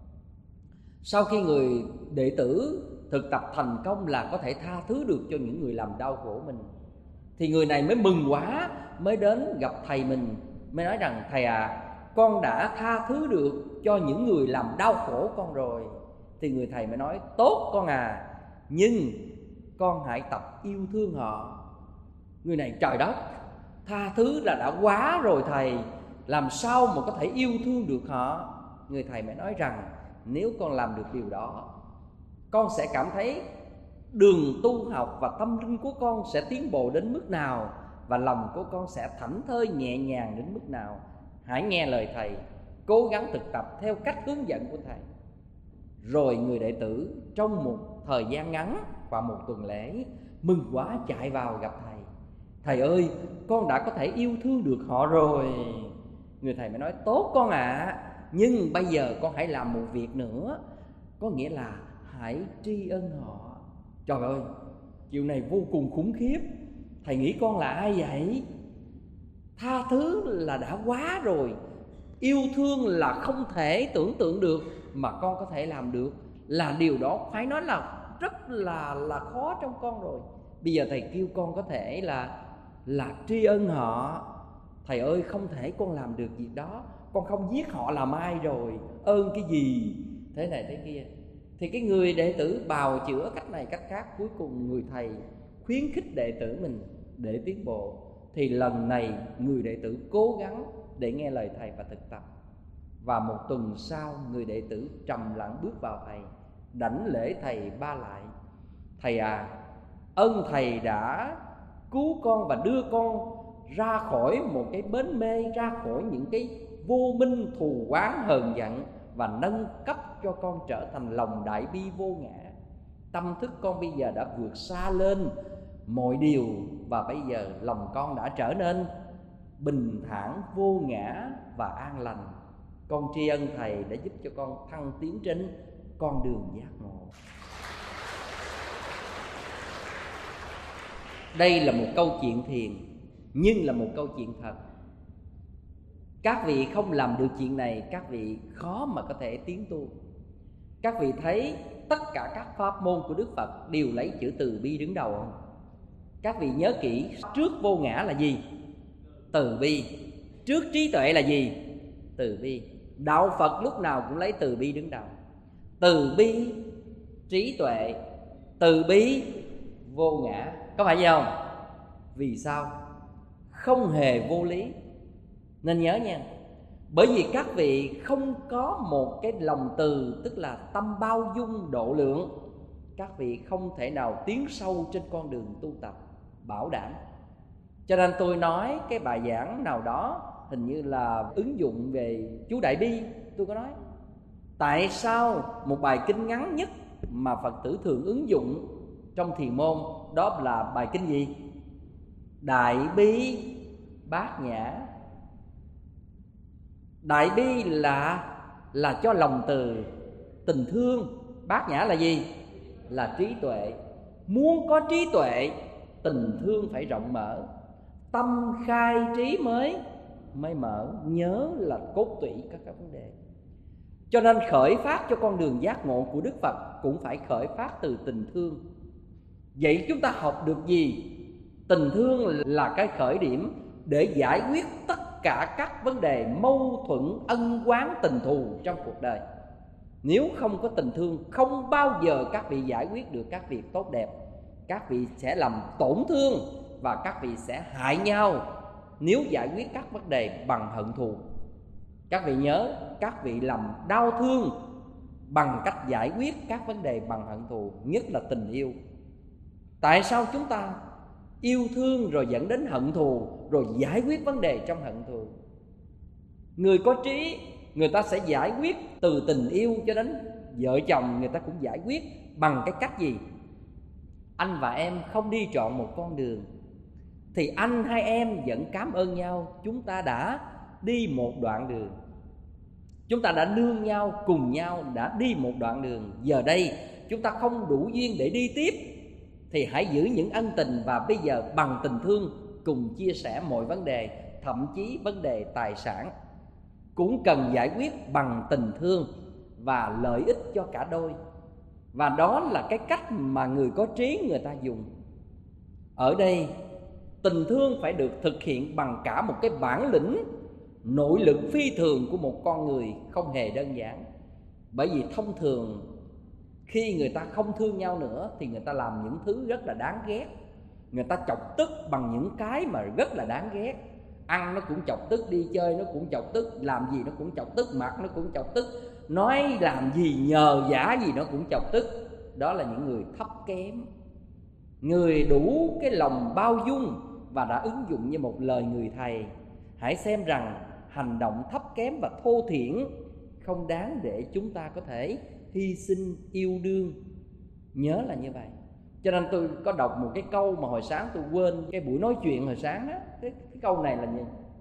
Sau khi người đệ tử thực tập thành công là có thể tha thứ được cho những người làm đau khổ mình, thì người này mới mừng quá, mới đến gặp thầy mình, mới nói rằng thầy à, con đã tha thứ được cho những người làm đau khổ con rồi. Thì người thầy mới nói tốt con à, nhưng con hãy tập yêu thương họ. Người này trời đất, tha thứ là đã quá rồi thầy, làm sao mà có thể yêu thương được họ. Người thầy mới nói rằng nếu con làm được điều đó, con sẽ cảm thấy đường tu học và tâm linh của con sẽ tiến bộ đến mức nào, và lòng của con sẽ thảnh thơi nhẹ nhàng đến mức nào. Hãy nghe lời thầy, cố gắng thực tập theo cách hướng dẫn của thầy. Rồi người đệ tử trong một thời gian ngắn, khoảng một tuần lễ, mừng quá chạy vào gặp thầy. Thầy ơi, con đã có thể yêu thương được họ rồi. Người thầy mới nói tốt con ạ, à, nhưng bây giờ con hãy làm một việc nữa, có nghĩa là hãy tri ân họ. Trời ơi, chuyện này vô cùng khủng khiếp. Thầy nghĩ con là ai vậy? Tha thứ là đã quá rồi, yêu thương là không thể tưởng tượng được, mà con có thể làm được, là điều đó phải nói là rất là là khó trong con rồi. Bây giờ thầy kêu con có thể là là tri ân họ. Thầy ơi, không thể con làm được việc đó, con không giết họ làm ai rồi, ơn cái gì thế này thế kia. Thì cái người đệ tử bào chữa cách này cách khác, cuối cùng người thầy khuyến khích đệ tử mình để tiến bộ. Thì lần này người đệ tử cố gắng để nghe lời thầy và thực tập. Và một tuần sau, người đệ tử trầm lặng bước vào thầy, đảnh lễ thầy ba lại. Thầy à, ơn thầy đã cứu con và đưa con ra khỏi một cái bến mê, ra khỏi những cái vô minh thù oán hờn giận, và nâng cấp cho con trở thành lòng đại bi vô ngã. Tâm thức con bây giờ đã vượt xa lên mọi điều, và bây giờ lòng con đã trở nên bình thản, vô ngã và an lành. Con tri ân thầy đã giúp cho con thăng tiến trên con đường giác ngộ. Đây là một câu chuyện thiền, nhưng là một câu chuyện thật. Các vị không làm được chuyện này, các vị khó mà có thể tiến tu. Các vị thấy tất cả các pháp môn của Đức Phật đều lấy chữ từ bi đứng đầu không? Các vị nhớ kỹ, trước vô ngã là gì? Từ bi. Trước trí tuệ là gì? Từ bi. Đạo Phật lúc nào cũng lấy từ bi đứng đầu. Từ bi, trí tuệ, từ bi, vô ngã. Có phải vậy không? Vì sao? Không hề vô lý. Nên nhớ nha, bởi vì các vị không có một cái lòng từ, tức là tâm bao dung độ lượng, các vị không thể nào tiến sâu trên con đường tu tập, bảo đảm. Cho nên tôi nói cái bài giảng nào đó, hình như là ứng dụng về chú Đại Bi, tôi có nói tại sao một bài kinh ngắn nhất mà Phật tử thường ứng dụng trong thiền môn, đó là bài kinh gì? Đại Bi Bát Nhã. Đại bi là là cho lòng từ, tình thương. Bát nhã là gì? Là trí tuệ. Muốn có trí tuệ, tình thương phải rộng mở. Tâm khai trí mới mới mở. Nhớ là cốt tủy các các vấn đề. Cho nên khởi phát cho con đường giác ngộ của Đức Phật cũng phải khởi phát từ tình thương. Vậy chúng ta học được gì? Tình thương là cái khởi điểm để giải quyết tất cả các vấn đề mâu thuẫn, ân oán, tình thù trong cuộc đời. Nếu không có tình thương, không bao giờ các vị giải quyết được các việc tốt đẹp. Các vị sẽ làm tổn thương và các vị sẽ hại nhau nếu giải quyết các vấn đề bằng hận thù. Các vị nhớ, các vị làm đau thương bằng cách giải quyết các vấn đề bằng hận thù, nhất là tình yêu. Tại sao chúng ta yêu thương rồi dẫn đến hận thù, rồi giải quyết vấn đề trong hận thù? Người có trí, người ta sẽ giải quyết từ tình yêu cho đến vợ chồng, người ta cũng giải quyết bằng cái cách gì? Anh và em không đi chọn một con đường, thì anh hay em vẫn cảm ơn nhau. Chúng ta đã đi một đoạn đường, chúng ta đã nương nhau, cùng nhau đã đi một đoạn đường. Giờ đây chúng ta không đủ duyên để đi tiếp, thì hãy giữ những ân tình và bây giờ bằng tình thương cùng chia sẻ mọi vấn đề, thậm chí vấn đề tài sản cũng cần giải quyết bằng tình thương và lợi ích cho cả đôi. Và đó là cái cách mà người có trí người ta dùng. Ở đây tình thương phải được thực hiện bằng cả một cái bản lĩnh, nội lực phi thường của một con người, không hề đơn giản. Bởi vì thông thường khi người ta không thương nhau nữa thì người ta làm những thứ rất là đáng ghét. Người ta chọc tức bằng những cái mà rất là đáng ghét. Ăn nó cũng chọc tức, đi chơi nó cũng chọc tức, làm gì nó cũng chọc tức, mặc nó cũng chọc tức, nói làm gì nhờ vả gì nó cũng chọc tức. Đó là những người thấp kém. Người đủ cái lòng bao dung và đã ứng dụng như một lời người thầy. Hãy xem rằng hành động thấp kém và thô thiển không đáng để chúng ta có thể hy sinh yêu đương. Nhớ là như vậy. Cho nên tôi có đọc một cái câu mà hồi sáng tôi quên cái buổi nói chuyện hồi sáng đó. Cái, cái câu này là gì?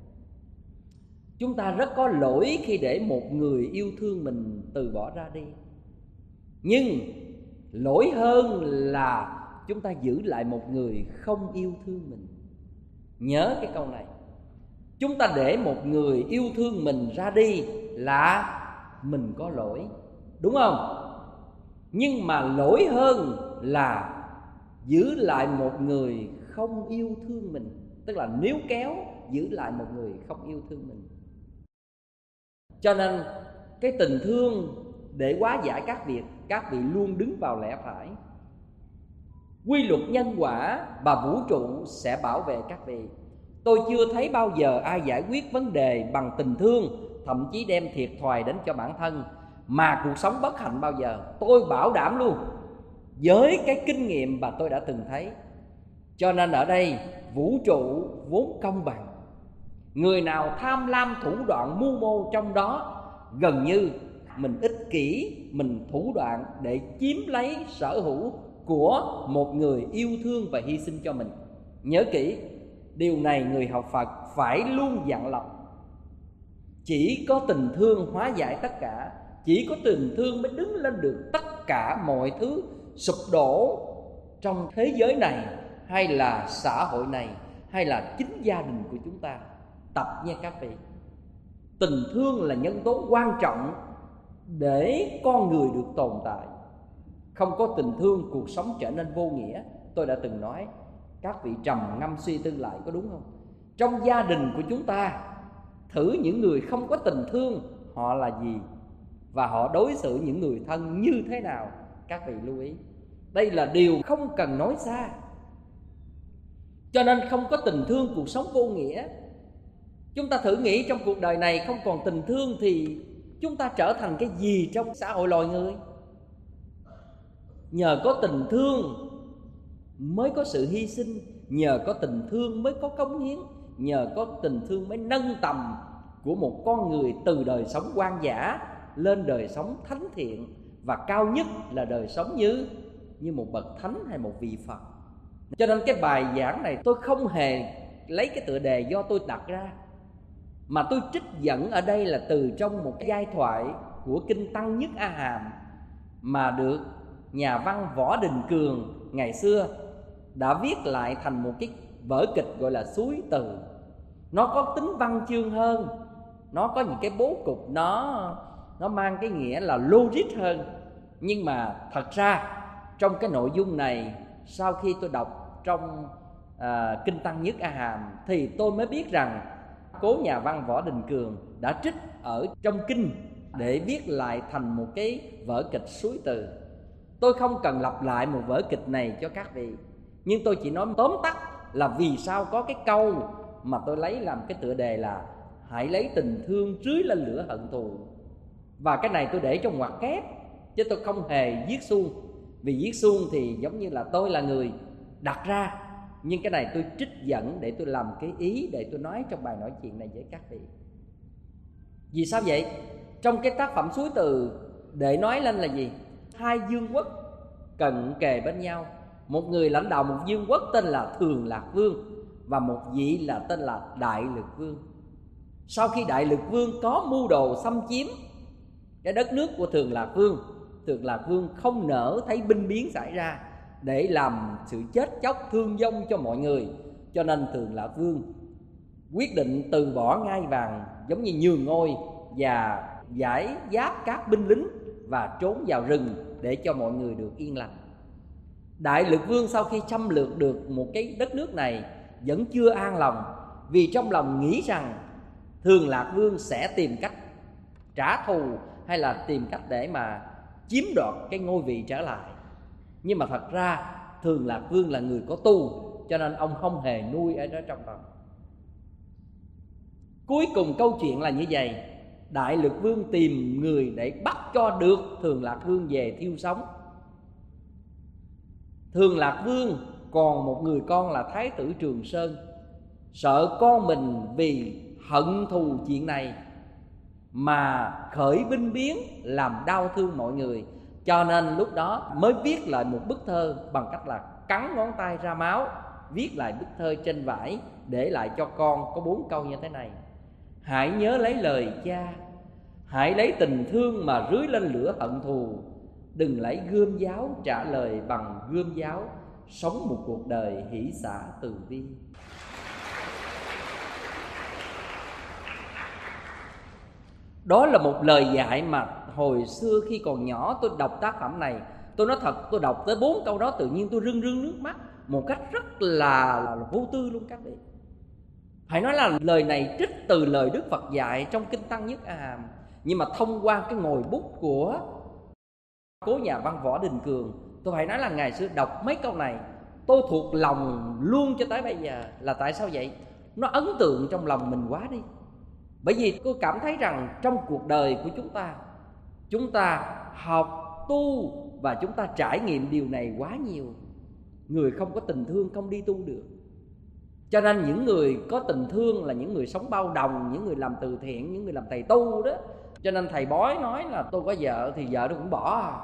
Chúng ta rất có lỗi khi để một người yêu thương mình từ bỏ ra đi, nhưng lỗi hơn là chúng ta giữ lại một người không yêu thương mình. Nhớ cái câu này. Chúng ta để một người yêu thương mình ra đi là mình có lỗi, đúng không? Nhưng mà lỗi hơn là giữ lại một người không yêu thương mình. Tức là níu kéo giữ lại một người không yêu thương mình. Cho nên cái tình thương để hóa giải các việc, các vị luôn đứng vào lẽ phải. Quy luật nhân quả và vũ trụ sẽ bảo vệ các vị. Tôi chưa thấy bao giờ ai giải quyết vấn đề bằng tình thương, thậm chí đem thiệt thòi đến cho bản thân, mà cuộc sống bất hạnh bao giờ. Tôi bảo đảm luôn, với cái kinh nghiệm mà tôi đã từng thấy. Cho nên ở đây vũ trụ vốn công bằng. Người nào tham lam thủ đoạn mưu mô trong đó, gần như mình ích kỷ, mình thủ đoạn để chiếm lấy sở hữu của một người yêu thương và hy sinh cho mình. Nhớ kỹ, điều này người học Phật phải luôn dặn lòng. Chỉ có tình thương hóa giải tất cả. Chỉ có tình thương mới đứng lên được tất cả mọi thứ sụp đổ trong thế giới này, hay là xã hội này, hay là chính gia đình của chúng ta. Tập nha các vị. Tình thương là nhân tố quan trọng để con người được tồn tại. Không có tình thương, cuộc sống trở nên vô nghĩa. Tôi đã từng nói, các vị trầm ngâm suy tư lại có đúng không? Trong gia đình của chúng ta, thử những người không có tình thương, họ là gì? Và họ đối xử những người thân như thế nào? Các vị lưu ý. Đây là điều không cần nói xa. Cho nên không có tình thương, cuộc sống vô nghĩa. Chúng ta thử nghĩ trong cuộc đời này không còn tình thương thì chúng ta trở thành cái gì trong xã hội loài người? Nhờ có tình thương mới có sự hy sinh, nhờ có tình thương mới có cống hiến, nhờ có tình thương mới nâng tầm của một con người từ đời sống hoang dã lên đời sống thánh thiện, và cao nhất là đời sống như như một bậc thánh hay một vị Phật. Cho nên cái bài giảng này tôi không hề lấy cái tựa đề do tôi đặt ra, mà tôi trích dẫn ở đây là từ trong một cái giai thoại của kinh Tăng Nhất A Hàm mà được nhà văn Võ Đình Cường ngày xưa đã viết lại thành một cái vở kịch gọi là Suối Từ. Nó có tính văn chương hơn, nó có những cái bố cục nó nó mang cái nghĩa là logic hơn. Nhưng mà thật ra trong cái nội dung này, sau khi tôi đọc trong à, kinh Tăng Nhất A Hàm thì tôi mới biết rằng cố nhà văn Võ Đình Cường đã trích ở trong kinh để viết lại thành một cái vở kịch Suối Từ. Tôi không cần lặp lại một vở kịch này cho các vị, nhưng tôi chỉ nói tóm tắt là vì sao có cái câu mà tôi lấy làm cái tựa đề là hãy lấy tình thương rưới lên lửa hận thù. Và cái này tôi để trong ngoặc kép, chứ tôi không hề viết suông. Vì viết suông thì giống như là tôi là người đặt ra, nhưng cái này tôi trích dẫn để tôi làm cái ý, để tôi nói trong bài nói chuyện này với các vị. Vì sao vậy? Trong cái tác phẩm Suối Từ để nói lên là gì? Hai vương quốc cận kề bên nhau. Một người lãnh đạo một vương quốc tên là Thường Lạc Vương, và một vị là tên là Đại Lực Vương. Sau khi Đại Lực Vương có mưu đồ xâm chiếm cái đất nước của Thường Lạc Vương, Thường Lạc Vương không nỡ thấy binh biến xảy ra để làm sự chết chóc thương vong cho mọi người, cho nên Thường Lạc Vương quyết định từ bỏ ngai vàng, giống như nhường ngôi, và giải giáp các binh lính và trốn vào rừng để cho mọi người được yên lành. Đại Lực Vương sau khi xâm lược được một cái đất nước này vẫn chưa an lòng, vì trong lòng nghĩ rằng Thường Lạc Vương sẽ tìm cách trả thù hay là tìm cách để mà chiếm đoạt cái ngôi vị trở lại. Nhưng mà thật ra Thường Lạc Vương là người có tu, cho nên ông không hề nuôi ở đó trong lòng. Cuối cùng câu chuyện là như vậy. Đại Lực Vương tìm người để bắt cho được Thường Lạc Vương về thiêu sống. Thường Lạc Vương còn một người con là Thái tử Trường Sơn, sợ con mình vì hận thù chuyện này mà khởi binh biến làm đau thương mọi người, cho nên lúc đó mới viết lại một bức thơ bằng cách là cắn ngón tay ra máu, viết lại bức thơ trên vải để lại cho con, có bốn câu như thế này: hãy nhớ lấy lời cha, hãy lấy tình thương mà rưới lên lửa hận thù, đừng lấy gươm giáo trả lời bằng gươm giáo, sống một cuộc đời hỷ xả từ bi. Đó là một lời dạy mà hồi xưa khi còn nhỏ tôi đọc tác phẩm này, tôi nói thật, tôi đọc tới bốn câu đó tự nhiên tôi rưng rưng nước mắt một cách rất là, là, là vô tư luôn các vị. Phải nói là lời này trích từ lời Đức Phật dạy trong kinh Tăng Nhất A Hàm, nhưng mà thông qua cái ngòi bút của cố nhà văn Võ Đình Cường, tôi phải nói là ngày xưa đọc mấy câu này tôi thuộc lòng luôn cho tới bây giờ. Là tại sao vậy? Nó ấn tượng trong lòng mình quá đi. Bởi vì tôi cảm thấy rằng trong cuộc đời của chúng ta, chúng ta học, tu và chúng ta trải nghiệm điều này quá nhiều. Người không có tình thương không đi tu được. Cho nên những người có tình thương là những người sống bao đồng, những người làm từ thiện, những người làm thầy tu đó. Cho nên thầy bói nói là tôi có vợ thì vợ nó cũng bỏ à.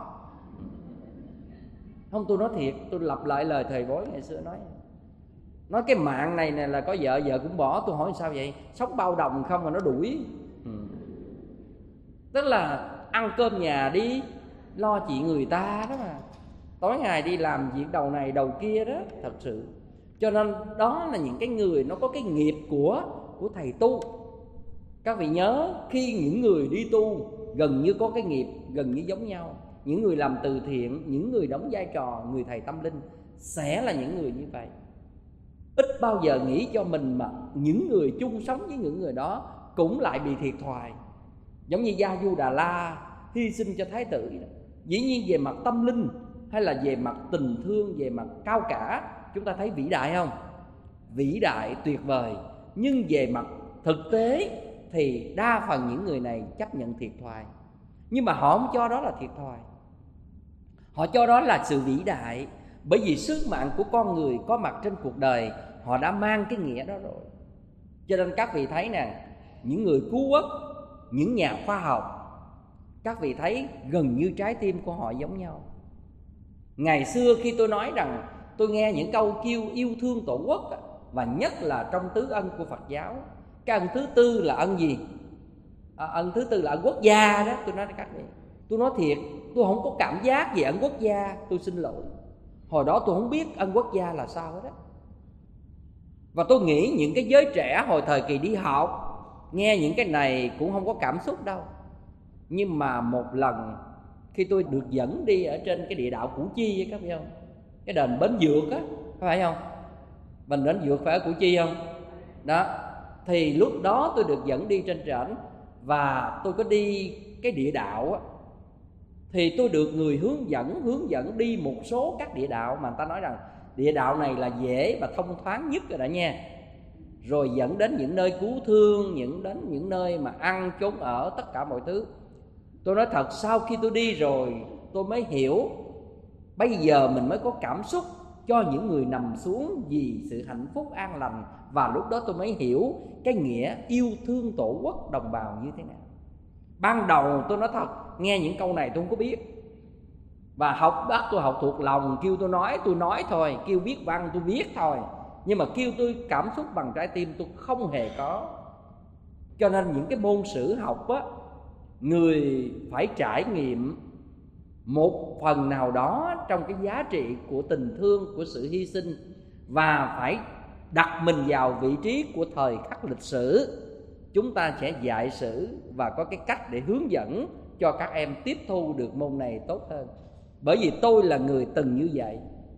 Không, tôi nói thiệt, tôi lặp lại lời thầy bói ngày xưa nói. Nói cái mạng này này là có vợ, vợ cũng bỏ. Tôi hỏi sao vậy? Sống bao đồng không mà nó đuổi. ừ. Tức là ăn cơm nhà đi, lo chuyện người ta đó mà. Tối ngày đi làm việc đầu này đầu kia đó, thật sự. Cho nên đó là những cái người nó có cái nghiệp của, của thầy tu. Các vị nhớ, khi những người đi tu gần như có cái nghiệp gần như giống nhau. Những người làm từ thiện, những người đóng vai trò người thầy tâm linh sẽ là những người như vậy. Ít bao giờ nghĩ cho mình mà những người chung sống với những người đó cũng lại bị thiệt thòi. Giống như Gia Du Đà La hy sinh cho Thái tử. Dĩ nhiên về mặt tâm linh hay là về mặt tình thương, về mặt cao cả, chúng ta thấy vĩ đại không? Vĩ đại, tuyệt vời. Nhưng về mặt thực tế thì đa phần những người này chấp nhận thiệt thòi. Nhưng mà họ không cho đó là thiệt thòi, họ cho đó là sự vĩ đại. Bởi vì sứ mạng của con người có mặt trên cuộc đời, họ đã mang cái nghĩa đó rồi. Cho nên các vị thấy nè, những người cứu quốc, những nhà khoa học, các vị thấy gần như trái tim của họ giống nhau. Ngày xưa khi tôi nói rằng tôi nghe những câu kêu yêu thương Tổ quốc, và nhất là trong tứ ân của Phật giáo, cái ân thứ tư là ân gì? À, ân thứ tư là ân quốc gia đó. Tôi nói với các vị, tôi nói thiệt, tôi không có cảm giác về ân quốc gia. Tôi xin lỗi, hồi đó tôi không biết ân quốc gia là sao hết á. Và tôi nghĩ những cái giới trẻ hồi thời kỳ đi học nghe những cái này cũng không có cảm xúc đâu. Nhưng mà một lần khi tôi được dẫn đi ở trên cái địa đạo Củ Chi, các biết không, cái đền Bến Dược á, có phải không? Mình Bến Dược phải ở Củ Chi không? Đó, thì lúc đó tôi được dẫn đi trên trển, và tôi có đi cái địa đạo á, thì tôi được người hướng dẫn hướng dẫn đi một số các địa đạo mà người ta nói rằng địa đạo này là dễ và thông thoáng nhất rồi đó nha. Rồi dẫn đến những nơi cứu thương, những đến những nơi mà ăn chốn ở, tất cả mọi thứ. Tôi nói thật, sau khi tôi đi rồi tôi mới hiểu, bây giờ mình mới có cảm xúc cho những người nằm xuống vì sự hạnh phúc an lành. Và lúc đó tôi mới hiểu cái nghĩa yêu thương Tổ quốc đồng bào như thế nào. Ban đầu tôi nói thật, nghe những câu này tôi không có biết, và học bắt tôi học thuộc lòng, kêu tôi nói tôi nói thôi, kêu viết văn tôi viết thôi, nhưng mà kêu tôi cảm xúc bằng trái tim tôi không hề có. Cho nên những cái môn sử học á, người phải trải nghiệm một phần nào đó trong cái giá trị của tình thương, của sự hy sinh, và phải đặt mình vào vị trí của thời khắc lịch sử. Chúng ta sẽ dạy sử và có cái cách để hướng dẫn cho các em tiếp thu được môn này tốt hơn. Bởi vì tôi là người từng như vậy,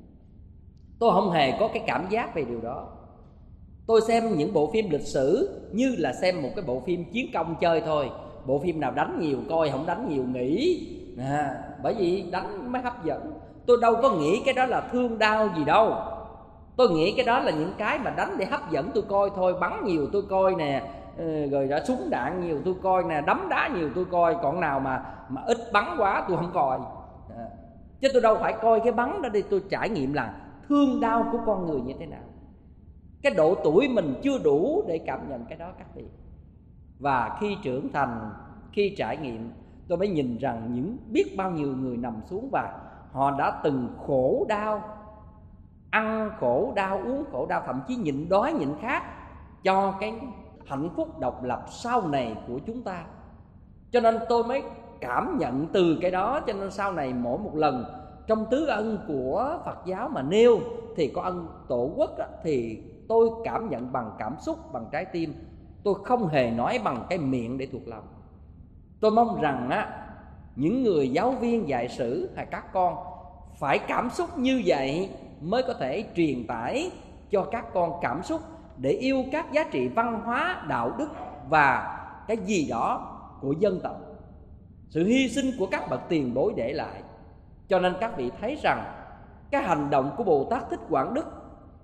tôi không hề có cái cảm giác về điều đó. Tôi xem những bộ phim lịch sử như là xem một cái bộ phim chiến công chơi thôi. Bộ phim nào đánh nhiều coi, không đánh nhiều nghỉ à, bởi vì đánh mới hấp dẫn. Tôi đâu có nghĩ cái đó là thương đau gì đâu. Tôi nghĩ cái đó là những cái mà đánh để hấp dẫn tôi coi thôi. Bắn nhiều tôi coi nè, rồi đã súng đạn nhiều tôi coi nè, đấm đá nhiều tôi coi. Còn nào mà mà ít bắn quá tôi không coi à. Chứ tôi đâu phải coi cái bắn đó đi, tôi trải nghiệm là thương đau của con người như thế nào. Cái độ tuổi mình chưa đủ để cảm nhận cái đó các vị. Và khi trưởng thành, khi trải nghiệm, tôi mới nhìn rằng những biết bao nhiêu người nằm xuống và họ đã từng khổ đau, ăn khổ đau, uống khổ đau, thậm chí nhịn đói nhịn khát cho cái hạnh phúc độc lập sau này của chúng ta. Cho nên tôi mới cảm nhận từ cái đó. Cho nên sau này mỗi một lần trong tứ ân của Phật giáo mà nêu thì có ân Tổ quốc đó, thì tôi cảm nhận bằng cảm xúc, bằng trái tim. Tôi không hề nói bằng cái miệng để thuộc lòng. Tôi mong rằng á, những người giáo viên dạy sử hay các con phải cảm xúc như vậy mới có thể truyền tải cho các con cảm xúc để yêu các giá trị văn hóa, đạo đức và cái gì đó của dân tộc, sự hy sinh của các bậc tiền bối để lại. Cho nên các vị thấy rằng cái hành động của Bồ Tát Thích Quảng Đức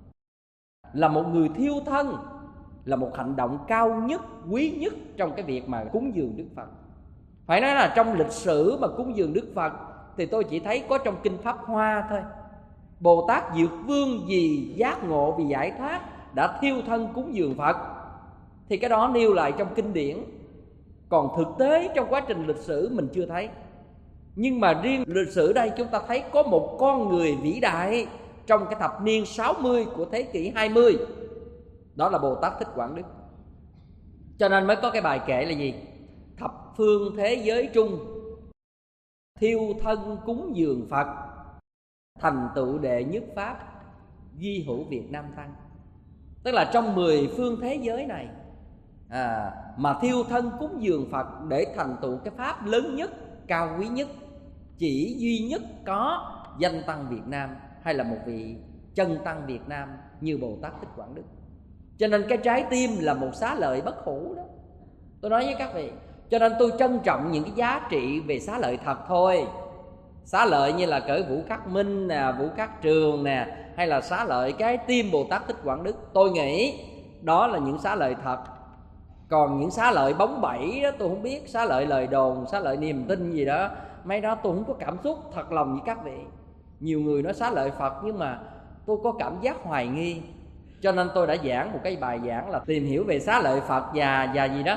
là một người thiêu thân, là một hành động cao nhất, quý nhất trong cái việc mà cúng dường Đức Phật. Phải nói là trong lịch sử mà cúng dường Đức Phật thì tôi chỉ thấy có trong Kinh Pháp Hoa thôi. Bồ Tát Diệu Vương vì giác ngộ, vì giải thoát đã thiêu thân cúng dường Phật, thì cái đó nêu lại trong kinh điển. Còn thực tế trong quá trình lịch sử mình chưa thấy. Nhưng mà riêng lịch sử đây chúng ta thấy có một con người vĩ đại trong cái thập niên sáu mươi của thế kỷ hai mươi, đó là Bồ Tát Thích Quảng Đức. Cho nên mới có cái bài kệ là gì? Thập phương thế giới trung, thiêu thân cúng dường Phật, thành tựu đệ nhất pháp, di hữu Việt Nam Tăng. Tức là trong mười phương thế giới này à, mà thiêu thân cúng dường Phật để thành tựu cái pháp lớn nhất, cao quý nhất, chỉ duy nhất có danh tăng Việt Nam, hay là một vị chân tăng Việt Nam như Bồ Tát Thích Quảng Đức. Cho nên cái trái tim là một xá lợi bất hủ đó. Tôi nói với các vị, cho nên tôi trân trọng những cái giá trị về xá lợi thật thôi. Xá lợi như là cỡ Vũ Khắc Minh nè, Vũ Khắc Trường nè, hay là xá lợi cái tim Bồ Tát Thích Quảng Đức, tôi nghĩ đó là những xá lợi thật. Còn những xá lợi bóng bẩy đó tôi không biết, xá lợi lời đồn, xá lợi niềm tin gì đó, mấy đó tôi không có cảm xúc thật lòng với các vị. Nhiều người nói xá lợi Phật nhưng mà tôi có cảm giác hoài nghi. Cho nên tôi đã giảng một cái bài giảng là tìm hiểu về xá lợi Phật và và gì đó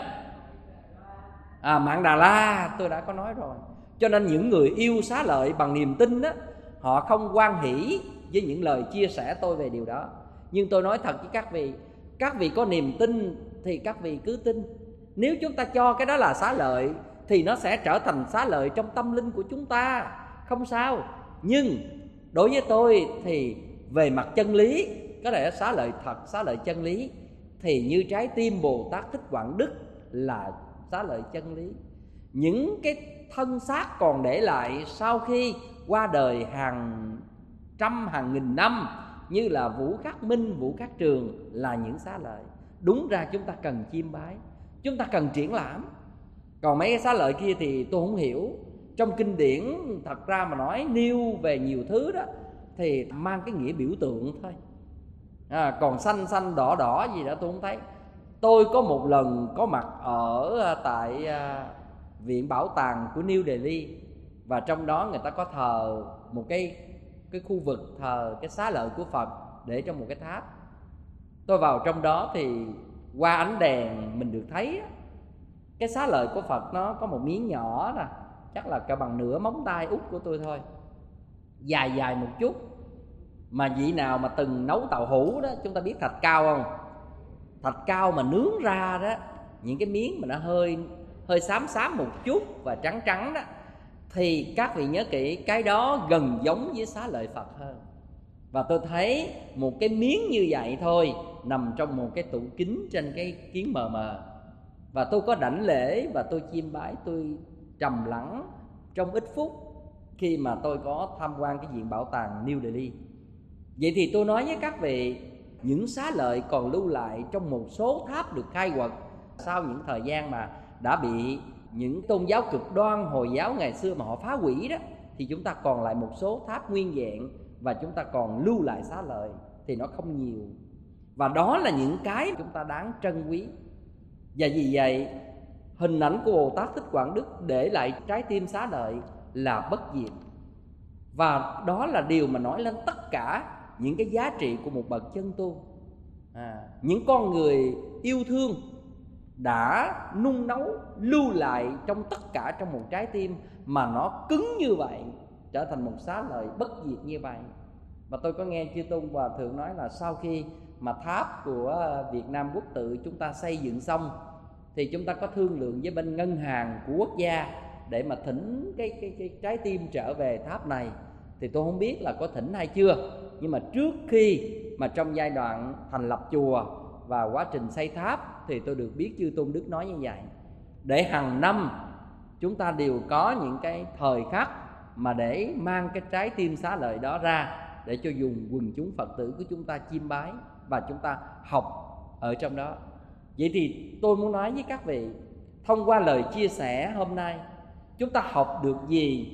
à, Mạng Đà La, tôi đã có nói rồi. Cho nên những người yêu xá lợi bằng niềm tin đó, họ không hoan hỷ với những lời chia sẻ tôi về điều đó. Nhưng tôi nói thật với các vị, các vị có niềm tin thì các vị cứ tin. Nếu chúng ta cho cái đó là xá lợi thì nó sẽ trở thành xá lợi trong tâm linh của chúng ta, không sao. Nhưng đối với tôi thì về mặt chân lý, có lẽ xá lợi thật, xá lợi chân lý, thì như trái tim Bồ Tát Thích Quảng Đức là xá lợi chân lý. Những cái thân xác còn để lại sau khi qua đời hàng trăm hàng nghìn năm, như là Vũ Khắc Minh, Vũ Khắc Trường, là những xá lợi. Đúng ra chúng ta cần chiêm bái, chúng ta cần triển lãm. Còn mấy cái xá lợi kia thì tôi không hiểu. Trong kinh điển thật ra mà nói nêu về nhiều thứ đó thì mang cái nghĩa biểu tượng thôi, à, còn xanh xanh đỏ đỏ gì đó tôi không thấy. Tôi có một lần có mặt ở tại viện bảo tàng của New Delhi, và trong đó người ta có thờ một cái cái khu vực thờ cái xá lợi của Phật để trong một cái tháp. Tôi vào trong đó thì qua ánh đèn mình được thấy cái xá lợi của Phật nó có một miếng nhỏ nè, chắc là cả bằng nửa móng tay út của tôi thôi, dài dài một chút. Mà vị nào mà từng nấu tàu hũ đó, chúng ta biết thạch cao không? Thạch cao mà nướng ra đó, những cái miếng mà nó hơi hơi xám xám một chút và trắng trắng đó, thì các vị nhớ kỹ, cái đó gần giống với xá lợi Phật hơn. Và tôi thấy một cái miếng như vậy thôi nằm trong một cái tủ kính trên cái kiến mờ mờ. Và tôi có đảnh lễ và tôi chiêm bái, tôi trầm lắng trong ít phút khi mà tôi có tham quan cái viện bảo tàng New Delhi. Vậy thì tôi nói với các vị, những xá lợi còn lưu lại trong một số tháp được khai quật sau những thời gian mà đã bị những tôn giáo cực đoan Hồi giáo ngày xưa mà họ phá hủy đó, thì chúng ta còn lại một số tháp nguyên vẹn và chúng ta còn lưu lại xá lợi, thì nó không nhiều. Và đó là những cái chúng ta đáng trân quý. Và vì vậy hình ảnh của Bồ Tát Thích Quảng Đức để lại trái tim xá lợi là bất diệt. Và đó là điều mà nói lên tất cả những cái giá trị của một bậc chân tu. à, Những con người yêu thương đã nung nấu lưu lại trong tất cả trong một trái tim mà nó cứng như vậy, trở thành một xá lợi bất diệt như vậy. Và tôi có nghe chư tôn Hòa Thượng nói là sau khi mà tháp của Việt Nam Quốc tự chúng ta xây dựng xong, thì chúng ta có thương lượng với bên ngân hàng của quốc gia để mà thỉnh cái, cái, cái trái tim trở về tháp này. Thì tôi không biết là có thỉnh hay chưa, nhưng mà trước khi mà trong giai đoạn thành lập chùa và quá trình xây tháp thì tôi được biết chư Tôn Đức nói như vậy, để hàng năm chúng ta đều có những cái thời khắc mà để mang cái trái tim xá lợi đó ra để cho dùng quần chúng Phật tử của chúng ta chiêm bái và chúng ta học ở trong đó. Vậy thì tôi muốn nói với các vị, thông qua lời chia sẻ hôm nay, chúng ta học được gì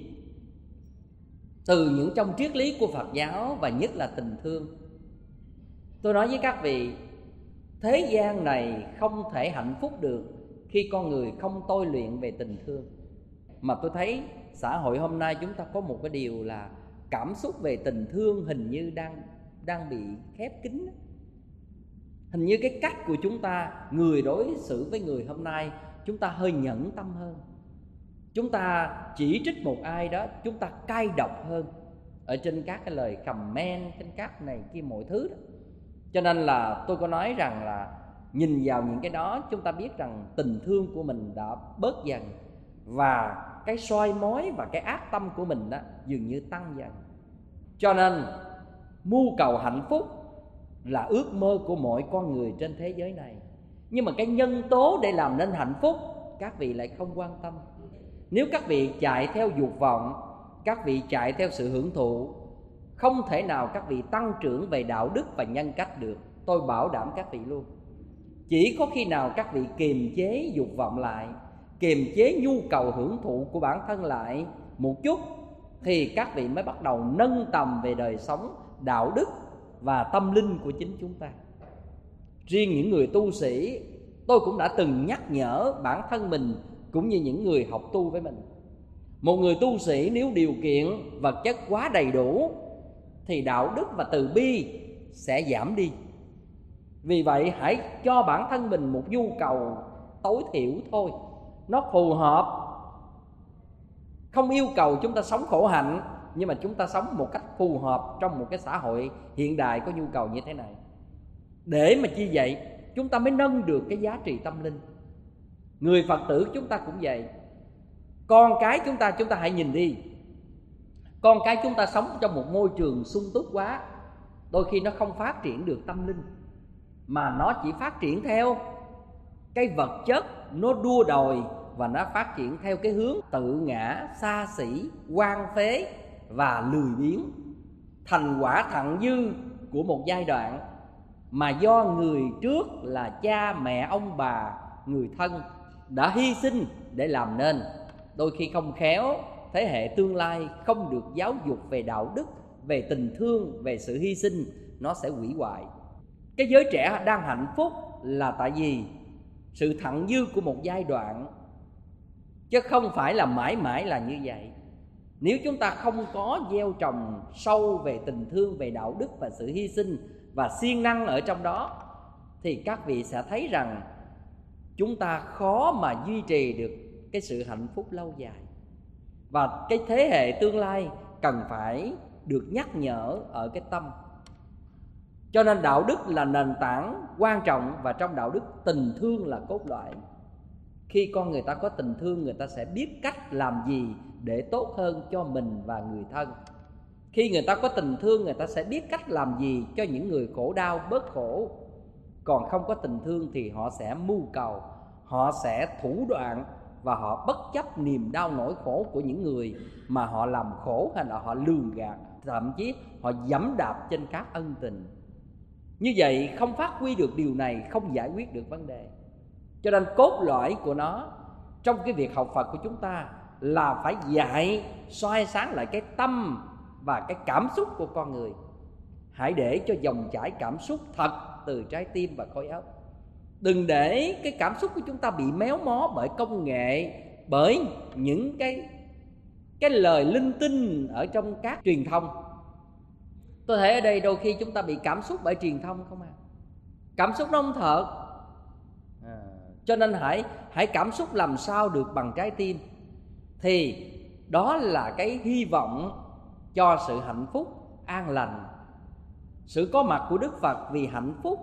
từ những trong triết lý của Phật giáo, và nhất là tình thương. Tôi nói với các vị, thế gian này không thể hạnh phúc được khi con người không tôi luyện về tình thương. Mà tôi thấy xã hội hôm nay chúng ta có một cái điều là cảm xúc về tình thương hình như đang đang bị khép kín. Hình như cái cách của chúng ta, người đối xử với người hôm nay, chúng ta hơi nhẫn tâm hơn. Chúng ta chỉ trích một ai đó, chúng ta cay độc hơn ở trên các cái lời comment, trên các này kia mọi thứ đó. Cho nên là tôi có nói rằng là nhìn vào những cái đó, chúng ta biết rằng tình thương của mình đã bớt dần, và cái soi mói và cái ác tâm của mình đó dường như tăng dần. Cho nên mưu cầu hạnh phúc là ước mơ của mọi con người trên thế giới này. Nhưng mà cái nhân tố để làm nên hạnh phúc các vị lại không quan tâm. Nếu các vị chạy theo dục vọng, các vị chạy theo sự hưởng thụ, không thể nào các vị tăng trưởng về đạo đức và nhân cách được. Tôi bảo đảm các vị luôn. Chỉ có khi nào các vị kiềm chế dục vọng lại, kiềm chế nhu cầu hưởng thụ của bản thân lại một chút, thì các vị mới bắt đầu nâng tầm về đời sống, đạo đức và tâm linh của chính chúng ta. Riêng những người tu sĩ, tôi cũng đã từng nhắc nhở bản thân mình cũng như những người học tu với mình. Một người tu sĩ nếu điều kiện vật chất quá đầy đủ thì đạo đức và từ bi sẽ giảm đi. Vì vậy hãy cho bản thân mình một nhu cầu tối thiểu thôi, nó phù hợp. Không yêu cầu chúng ta sống khổ hạnh, nhưng mà chúng ta sống một cách phù hợp trong một cái xã hội hiện đại có nhu cầu như thế này. Để mà chi vậy chúng ta mới nâng được cái giá trị tâm linh. Người Phật tử chúng ta cũng vậy. Con cái chúng ta, chúng ta hãy nhìn đi, con cái chúng ta sống trong một môi trường sung túc quá, đôi khi nó không phát triển được tâm linh, mà nó chỉ phát triển theo cái vật chất, nó đua đòi, và nó phát triển theo cái hướng tự ngã, xa xỉ, hoang phế và lười biếng. Thành quả thặng dư của một giai đoạn mà do người trước là cha mẹ ông bà, người thân đã hy sinh để làm nên. Đôi khi không khéo, thế hệ tương lai không được giáo dục về đạo đức, về tình thương, về sự hy sinh, nó sẽ hủy hoại. Cái giới trẻ đang hạnh phúc là tại vì sự thặng dư của một giai đoạn, chứ không phải là mãi mãi là như vậy. Nếu chúng ta không có gieo trồng sâu về tình thương, về đạo đức và sự hy sinh và siêng năng ở trong đó, thì các vị sẽ thấy rằng chúng ta khó mà duy trì được cái sự hạnh phúc lâu dài. Và cái thế hệ tương lai cần phải được nhắc nhở ở cái tâm. Cho nên đạo đức là nền tảng quan trọng, và trong đạo đức tình thương là cốt lõi. Khi con người ta có tình thương, người ta sẽ biết cách làm gì để tốt hơn cho mình và người thân. Khi người ta có tình thương, người ta sẽ biết cách làm gì cho những người khổ đau bớt khổ. Còn không có tình thương thì họ sẽ mưu cầu, họ sẽ thủ đoạn, và họ bất chấp niềm đau nỗi khổ của những người mà họ làm khổ, hay là họ lường gạt, thậm chí họ giẫm đạp trên các ân tình. Như vậy không phát huy được điều này, không giải quyết được vấn đề. Cho nên cốt lõi của nó trong cái việc học Phật của chúng ta là phải dạy, soi sáng lại cái tâm và cái cảm xúc của con người. Hãy để cho dòng chảy cảm xúc thật từ trái tim và khối óc. Đừng để cái cảm xúc của chúng ta bị méo mó bởi công nghệ, bởi những cái cái lời linh tinh ở trong các truyền thông. Tôi thấy ở đây đôi khi chúng ta bị cảm xúc bởi truyền thông không à. Cảm xúc nó không thật. À, cho nên hãy hãy cảm xúc làm sao được bằng trái tim, thì đó là cái hy vọng cho sự hạnh phúc an lành. Sự có mặt của Đức Phật vì hạnh phúc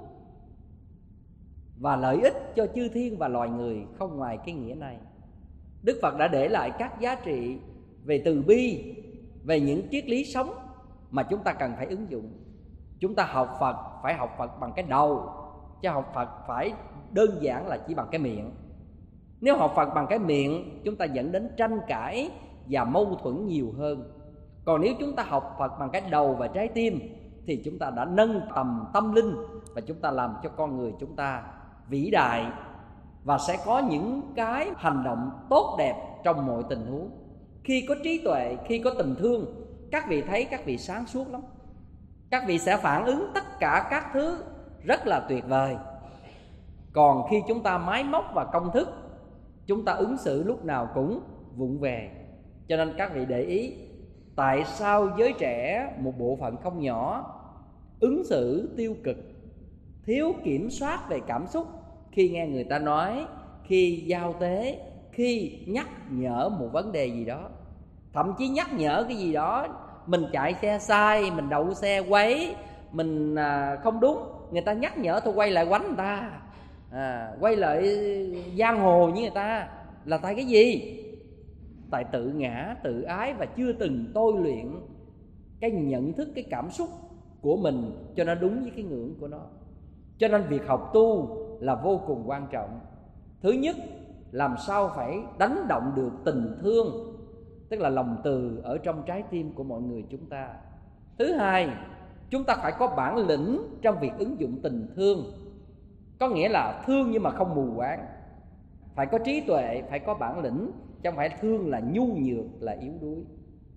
và lợi ích cho chư thiên và loài người, không ngoài cái nghĩa này. Đức Phật đã để lại các giá trị về từ bi, về những triết lý sống mà chúng ta cần phải ứng dụng. Chúng ta học Phật phải học Phật bằng cái đầu, chứ học Phật phải đơn giản là chỉ bằng cái miệng. Nếu học Phật bằng cái miệng, chúng ta dẫn đến tranh cãi và mâu thuẫn nhiều hơn. Còn nếu chúng ta học Phật bằng cái đầu và trái tim, thì chúng ta đã nâng tầm tâm linh, và chúng ta làm cho con người chúng ta vĩ đại, và sẽ có những cái hành động tốt đẹp trong mọi tình huống. Khi có trí tuệ, khi có tình thương, các vị thấy các vị sáng suốt lắm. Các vị sẽ phản ứng tất cả các thứ rất là tuyệt vời. Còn khi chúng ta máy móc và công thức, chúng ta ứng xử lúc nào cũng vụng về. Cho nên các vị để ý, tại sao giới trẻ một bộ phận không nhỏ ứng xử tiêu cực, thiếu kiểm soát về cảm xúc khi nghe người ta nói, khi giao tế, khi nhắc nhở một vấn đề gì đó. Thậm chí nhắc nhở cái gì đó, mình chạy xe sai, mình đậu xe quấy, mình à, không đúng, người ta nhắc nhở thôi quay lại quánh người ta, à, quay lại giang hồ như người ta. Là tại cái gì? Tại tự ngã, tự ái, và chưa từng tôi luyện cái nhận thức, cái cảm xúc của mình cho nó đúng với cái ngưỡng của nó. Cho nên việc học tu là vô cùng quan trọng. Thứ nhất, làm sao phải đánh động được tình thương, tức là lòng từ ở trong trái tim của mọi người chúng ta. Thứ hai, chúng ta phải có bản lĩnh trong việc ứng dụng tình thương. Có nghĩa là thương nhưng mà không mù quáng. Phải có trí tuệ, phải có bản lĩnh, chứ không phải thương là nhu nhược, là yếu đuối.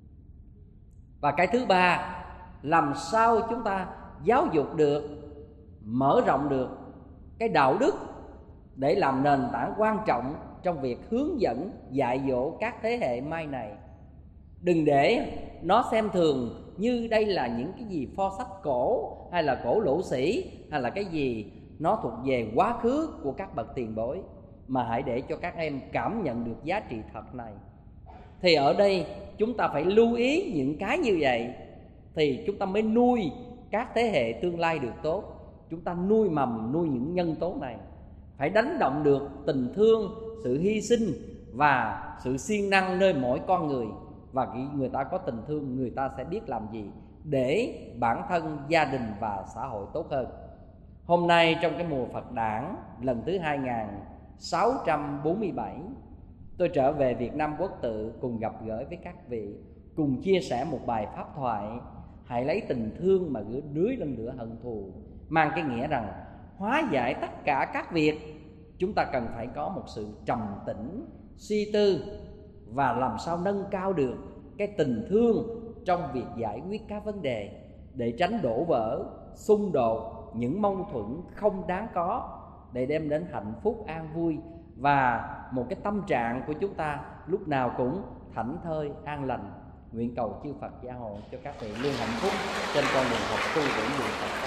Và cái thứ ba, làm sao chúng ta giáo dục được, mở rộng được cái đạo đức để làm nền tảng quan trọng trong việc hướng dẫn, dạy dỗ các thế hệ mai này. Đừng để nó xem thường như đây là những cái gì pho sách cổ, hay là cổ lỗ sĩ, hay là cái gì nó thuộc về quá khứ của các bậc tiền bối, mà hãy để cho các em cảm nhận được giá trị thật này. Thì ở đây chúng ta phải lưu ý những cái như vậy, thì chúng ta mới nuôi các thế hệ tương lai được tốt. Chúng ta nuôi mầm, nuôi những nhân tố này, phải đánh động được tình thương, sự hy sinh và sự siêng năng nơi mỗi con người. Và khi người ta có tình thương, người ta sẽ biết làm gì để bản thân, gia đình và xã hội tốt hơn. Hôm nay trong cái mùa Phật đản lần thứ hai nghìn sáu trăm bốn mươi bảy, tôi trở về Việt Nam Quốc Tự cùng gặp gỡ với các vị, cùng chia sẻ một bài pháp thoại: hãy lấy tình thương mà gửi đưới lên lửa hận thù, mang cái nghĩa rằng hóa giải tất cả các việc, chúng ta cần phải có một sự trầm tĩnh, suy tư và làm sao nâng cao được cái tình thương trong việc giải quyết các vấn đề, để tránh đổ vỡ, xung đột, những mâu thuẫn không đáng có, để đem đến hạnh phúc an vui và một cái tâm trạng của chúng ta lúc nào cũng thảnh thơi, an lành. Nguyện cầu chư Phật gia hộ cho các vị luôn hạnh phúc trên con đường học tu vững đường Phật.